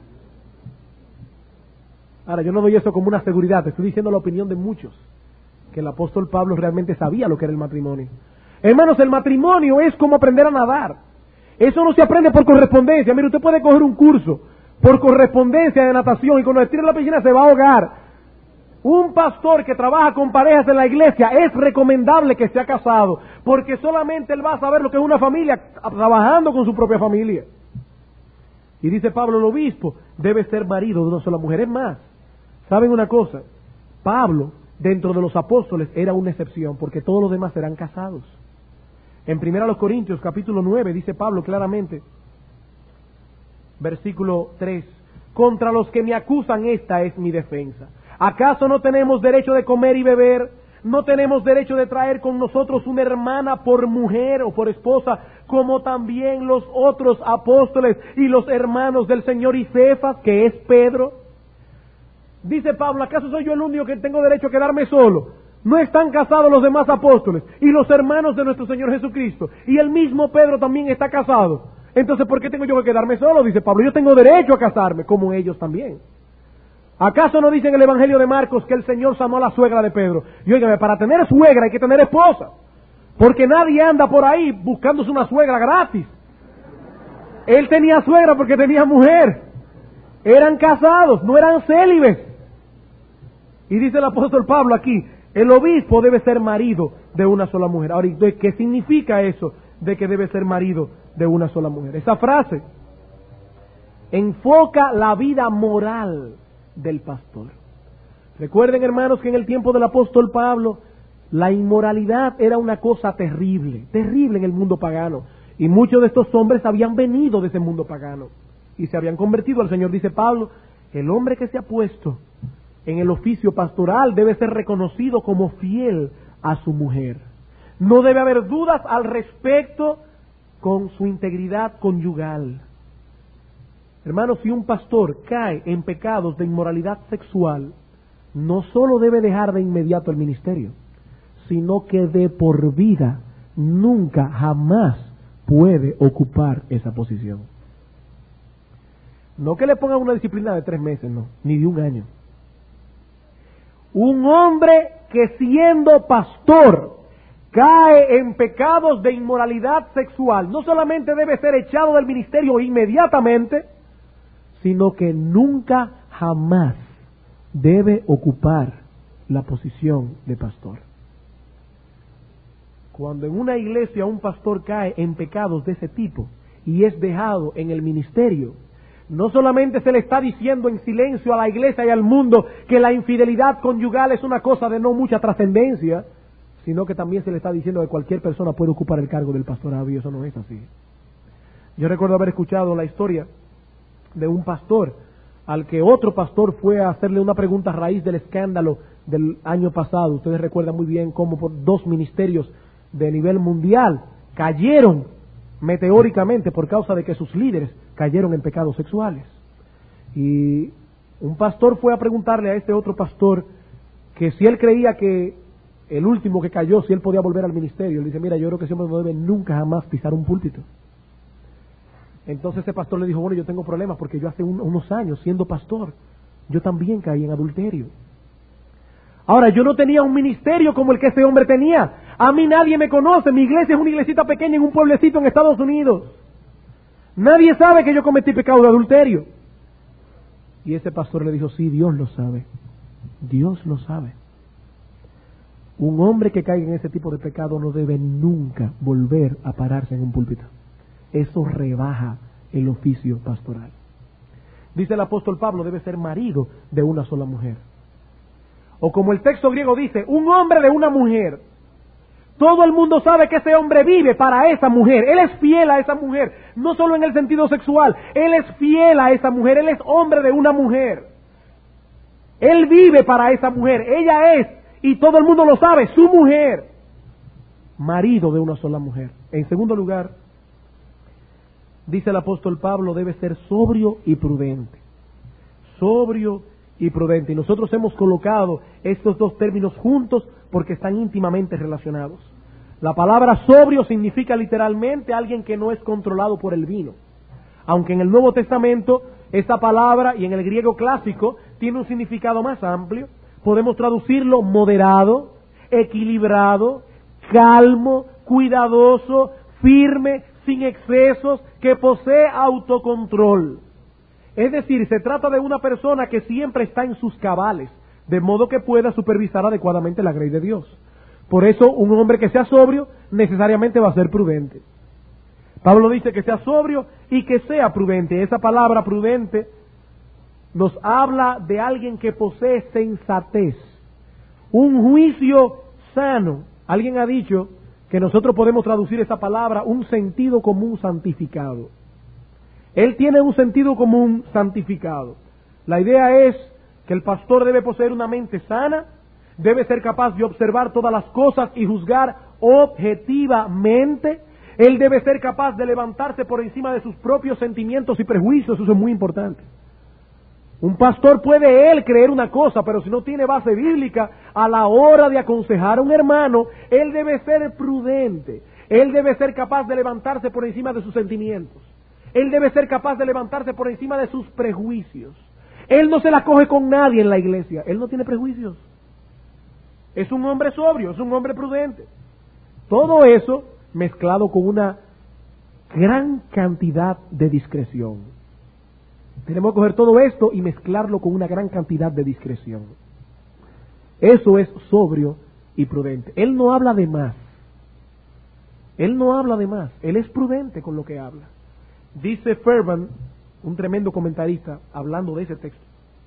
Ahora, yo no doy eso como una seguridad, te estoy diciendo la opinión de muchos, que el apóstol Pablo realmente sabía lo que era el matrimonio. Hermanos, el matrimonio es como aprender a nadar. Eso no se aprende por correspondencia. Mire, usted puede coger un curso por correspondencia de natación y cuando estire en la piscina se va a ahogar. Un pastor que trabaja con parejas en la iglesia es recomendable que sea casado, porque solamente él va a saber lo que es una familia trabajando con su propia familia. Y dice Pablo, el obispo debe ser marido de una sola mujer. Es más, ¿saben una cosa? Pablo, dentro de los apóstoles, era una excepción, porque todos los demás eran casados. En primera los Corintios, capítulo nueve, dice Pablo claramente, versículo tres, contra los que me acusan esta es mi defensa. ¿Acaso no tenemos derecho de comer y beber? ¿No tenemos derecho de traer con nosotros una hermana por mujer o por esposa, como también los otros apóstoles y los hermanos del Señor y Cefas, que es Pedro? Dice Pablo, ¿acaso soy yo el único que tengo derecho a quedarme solo? ¿No están casados los demás apóstoles y los hermanos de nuestro Señor Jesucristo? Y el mismo Pedro también está casado. Entonces, ¿por qué tengo yo que quedarme solo? Dice Pablo, yo tengo derecho a casarme, como ellos también. ¿Acaso no dice en el Evangelio de Marcos que el Señor sanó a la suegra de Pedro? Y óigame, para tener suegra hay que tener esposa, porque nadie anda por ahí buscándose una suegra gratis. Él tenía suegra porque tenía mujer. Eran casados, no eran célibes. Y dice el apóstol Pablo aquí, el obispo debe ser marido de una sola mujer. Ahora, ¿qué significa eso de que debe ser marido de una sola mujer? Esa frase enfoca la vida moral del pastor. Recuerden, hermanos, que en el tiempo del apóstol Pablo la inmoralidad era una cosa terrible, terrible en el mundo pagano, y muchos de estos hombres habían venido de ese mundo pagano y se habían convertido al Señor. Dice Pablo, el hombre que se ha puesto en el oficio pastoral debe ser reconocido como fiel a su mujer. No debe haber dudas al respecto con su integridad conyugal. Hermanos, si un pastor cae en pecados de inmoralidad sexual, no solo debe dejar de inmediato el ministerio, sino que de por vida nunca, jamás puede ocupar esa posición. No que le pongan una disciplina de tres meses, no, ni de un año. Un hombre que siendo pastor cae en pecados de inmoralidad sexual, no solamente debe ser echado del ministerio inmediatamente, sino que nunca, jamás debe ocupar la posición de pastor. Cuando en una iglesia un pastor cae en pecados de ese tipo y es dejado en el ministerio, no solamente se le está diciendo en silencio a la iglesia y al mundo que la infidelidad conyugal es una cosa de no mucha trascendencia, sino que también se le está diciendo que cualquier persona puede ocupar el cargo del pastorado, y eso no es así. Yo recuerdo haber escuchado la historia de un pastor al que otro pastor fue a hacerle una pregunta a raíz del escándalo del año pasado. Ustedes recuerdan muy bien cómo por dos ministerios de nivel mundial cayeron meteóricamente por causa de que sus líderes cayeron en pecados sexuales. Y Un pastor fue a preguntarle a este otro pastor que si él creía que el último que cayó, si él podía volver al ministerio. Él dice, mira, yo creo que ese hombre no debe nunca jamás pisar un púlpito. Entonces ese pastor le dijo, bueno, yo tengo problemas porque yo hace un, unos años, siendo pastor, yo también caí en adulterio. Ahora, yo no tenía un ministerio como el que ese hombre tenía. A mí nadie me conoce, mi iglesia es una iglesita pequeña en un pueblecito en Estados Unidos. Nadie sabe que yo cometí pecado de adulterio. Y ese pastor le dijo, sí, Dios lo sabe. Dios lo sabe. Un hombre que caiga en ese tipo de pecado no debe nunca volver a pararse en un púlpito. Eso rebaja el oficio pastoral. Dice el apóstol Pablo, debe ser marido de una sola mujer. O como el texto griego dice, un hombre de una mujer. Todo el mundo sabe que ese hombre vive para esa mujer. Él es fiel a esa mujer. No solo en el sentido sexual. Él es fiel a esa mujer. Él es hombre de una mujer. Él vive para esa mujer. Ella es, y todo el mundo lo sabe, su mujer. Marido de una sola mujer. En segundo lugar, dice el apóstol Pablo, debe ser sobrio y prudente. Sobrio y prudente. Y nosotros hemos colocado estos dos términos juntos porque están íntimamente relacionados. La palabra sobrio significa literalmente alguien que no es controlado por el vino. Aunque en el Nuevo Testamento esta palabra, y en el griego clásico, tiene un significado más amplio. Podemos traducirlo moderado, equilibrado, calmo, cuidadoso, firme, sin excesos, que posee autocontrol. Es decir, se trata de una persona que siempre está en sus cabales, de modo que pueda supervisar adecuadamente la grey de Dios. Por eso, un hombre que sea sobrio, necesariamente va a ser prudente. Pablo dice que sea sobrio y que sea prudente. Esa palabra prudente nos habla de alguien que posee sensatez, un juicio sano. Alguien ha dicho que nosotros podemos traducir esa palabra un sentido común santificado. Él tiene un sentido común santificado. La idea es que el pastor debe poseer una mente sana, debe ser capaz de observar todas las cosas y juzgar objetivamente. Él debe ser capaz de levantarse por encima de sus propios sentimientos y prejuicios. Eso es muy importante. Un pastor puede él creer una cosa, pero si no tiene base bíblica, a la hora de aconsejar a un hermano, él debe ser prudente. Él debe ser capaz de levantarse por encima de sus sentimientos. Él debe ser capaz de levantarse por encima de sus prejuicios. Él no se la coge con nadie en la iglesia. Él no tiene prejuicios. Es un hombre sobrio, es un hombre prudente. Todo eso mezclado con una gran cantidad de discreción. Tenemos que coger todo esto y mezclarlo con una gran cantidad de discreción. Eso es sobrio y prudente. Él no habla de más. Él no habla de más. Él es prudente con lo que habla. Dice Fairbairn, un tremendo comentarista, hablando de ese texto: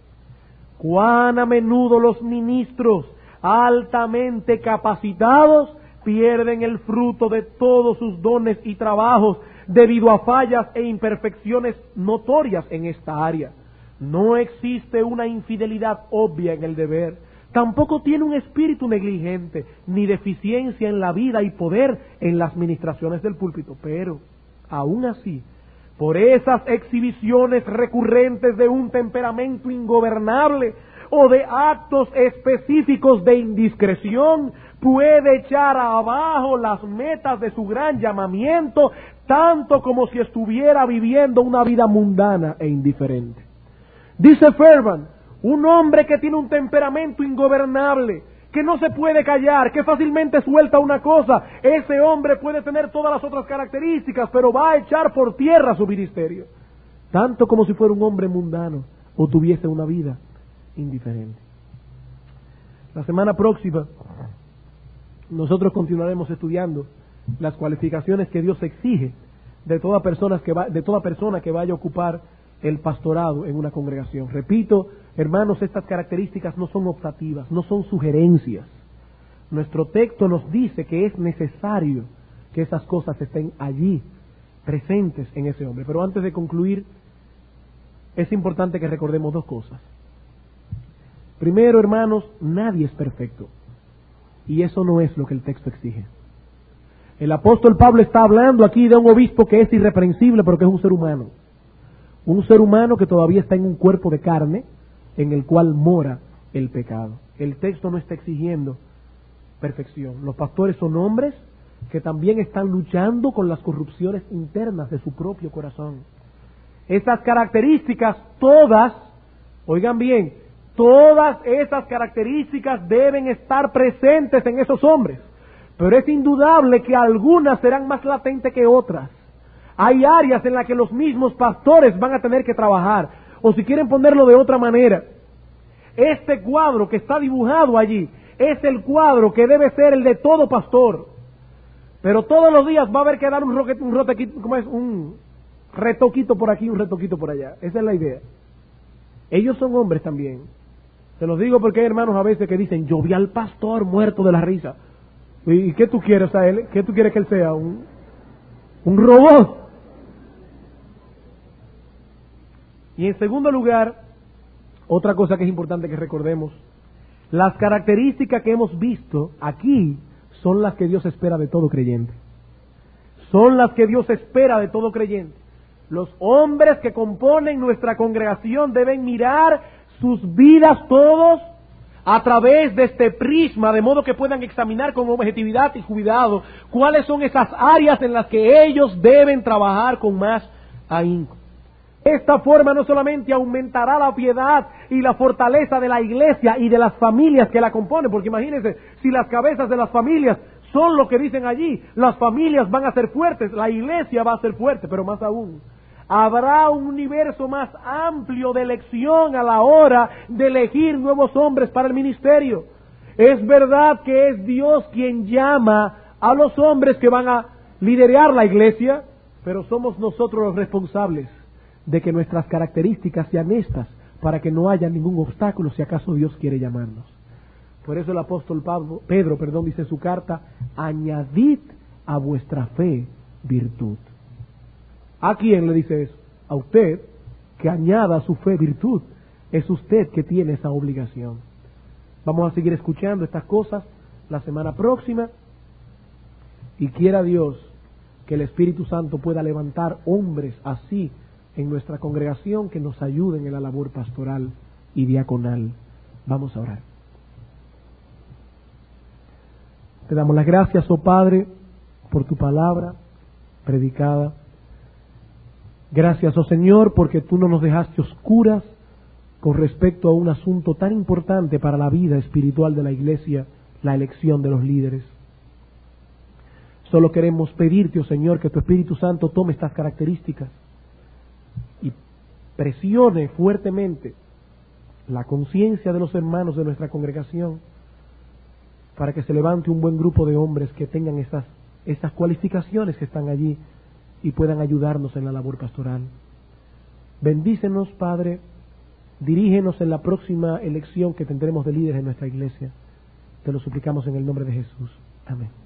cuán a menudo los ministros altamente capacitados pierden el fruto de todos sus dones y trabajos debido a fallas e imperfecciones notorias en esta área. No existe una infidelidad obvia en el deber, tampoco tiene un espíritu negligente, ni deficiencia en la vida y poder en las ministraciones del púlpito, pero, aún así, por esas exhibiciones recurrentes de un temperamento ingobernable o de actos específicos de indiscreción, puede echar abajo las metas de su gran llamamiento, tanto como si estuviera viviendo una vida mundana e indiferente. Dice Fairbairn, un hombre que tiene un temperamento ingobernable, que no se puede callar, que fácilmente suelta una cosa, ese hombre puede tener todas las otras características, pero va a echar por tierra su ministerio, tanto como si fuera un hombre mundano o tuviese una vida indiferente. La semana próxima nosotros continuaremos estudiando las cualificaciones que Dios exige de toda persona que va, de toda persona que vaya a ocupar el pastorado en una congregación. Repito, hermanos, estas características no son optativas, no son sugerencias. Nuestro texto nos dice que es necesario que esas cosas estén allí, presentes en ese hombre. Pero antes de concluir, es importante que recordemos dos cosas. Primero, hermanos, nadie es perfecto. Y eso no es lo que el texto exige. El apóstol Pablo está hablando aquí de un obispo que es irreprensible, pero que es un ser humano. Un ser humano que todavía está en un cuerpo de carne, en el cual mora el pecado. El texto no está exigiendo perfección. Los pastores son hombres que también están luchando con las corrupciones internas de su propio corazón. Estas características todas, oigan bien, todas esas características deben estar presentes en esos hombres, pero es indudable que algunas serán más latentes que otras. Hay áreas en las que los mismos pastores van a tener que trabajar, o si quieren ponerlo de otra manera, este cuadro que está dibujado allí es el cuadro que debe ser el de todo pastor, pero todos los días va a haber que dar un, roque, un, rotequito, ¿cómo es? un retoquito por aquí, un retoquito por allá. Esa es la idea. Ellos son hombres también. Se los digo porque hay hermanos a veces que dicen, yo vi al pastor muerto de la risa. ¿Y qué tú quieres a él? ¿Qué tú quieres que él sea? ¿Un, un robot? Y en segundo lugar, otra cosa que es importante que recordemos, las características que hemos visto aquí son las que Dios espera de todo creyente. Son las que Dios espera de todo creyente. Los hombres que componen nuestra congregación deben mirar sus vidas todos a través de este prisma, de modo que puedan examinar con objetividad y cuidado cuáles son esas áreas en las que ellos deben trabajar con más ahínco. Esta forma no solamente aumentará la piedad y la fortaleza de la iglesia y de las familias que la componen, porque imagínense, si las cabezas de las familias son lo que dicen allí, las familias van a ser fuertes, la iglesia va a ser fuerte, pero más aún, habrá un universo más amplio de elección a la hora de elegir nuevos hombres para el ministerio. Es verdad que es Dios quien llama a los hombres que van a liderar la iglesia, pero somos nosotros los responsables de que nuestras características sean estas, para que no haya ningún obstáculo si acaso Dios quiere llamarnos. Por eso el apóstol Pablo, Pedro, perdón, dice en su carta, añadid a vuestra fe virtud. ¿A quién le dice eso? A usted, que añada a su fe virtud. Es usted que tiene esa obligación. Vamos a seguir escuchando estas cosas la semana próxima, y quiera Dios que el Espíritu Santo pueda levantar hombres así en nuestra congregación que nos ayuden en la labor pastoral y diaconal. Vamos a orar. Te damos las gracias, oh Padre, por tu palabra predicada. Gracias, oh Señor, porque tú no nos dejaste oscuras con respecto a un asunto tan importante para la vida espiritual de la iglesia, la elección de los líderes. Solo queremos pedirte, oh Señor, que tu Espíritu Santo tome estas características y presione fuertemente la conciencia de los hermanos de nuestra congregación para que se levante un buen grupo de hombres que tengan esas, esas cualificaciones que están allí y puedan ayudarnos en la labor pastoral. Bendícenos, Padre, dirígenos en la próxima elección que tendremos de líderes en nuestra iglesia. Te lo suplicamos en el nombre de Jesús. Amén.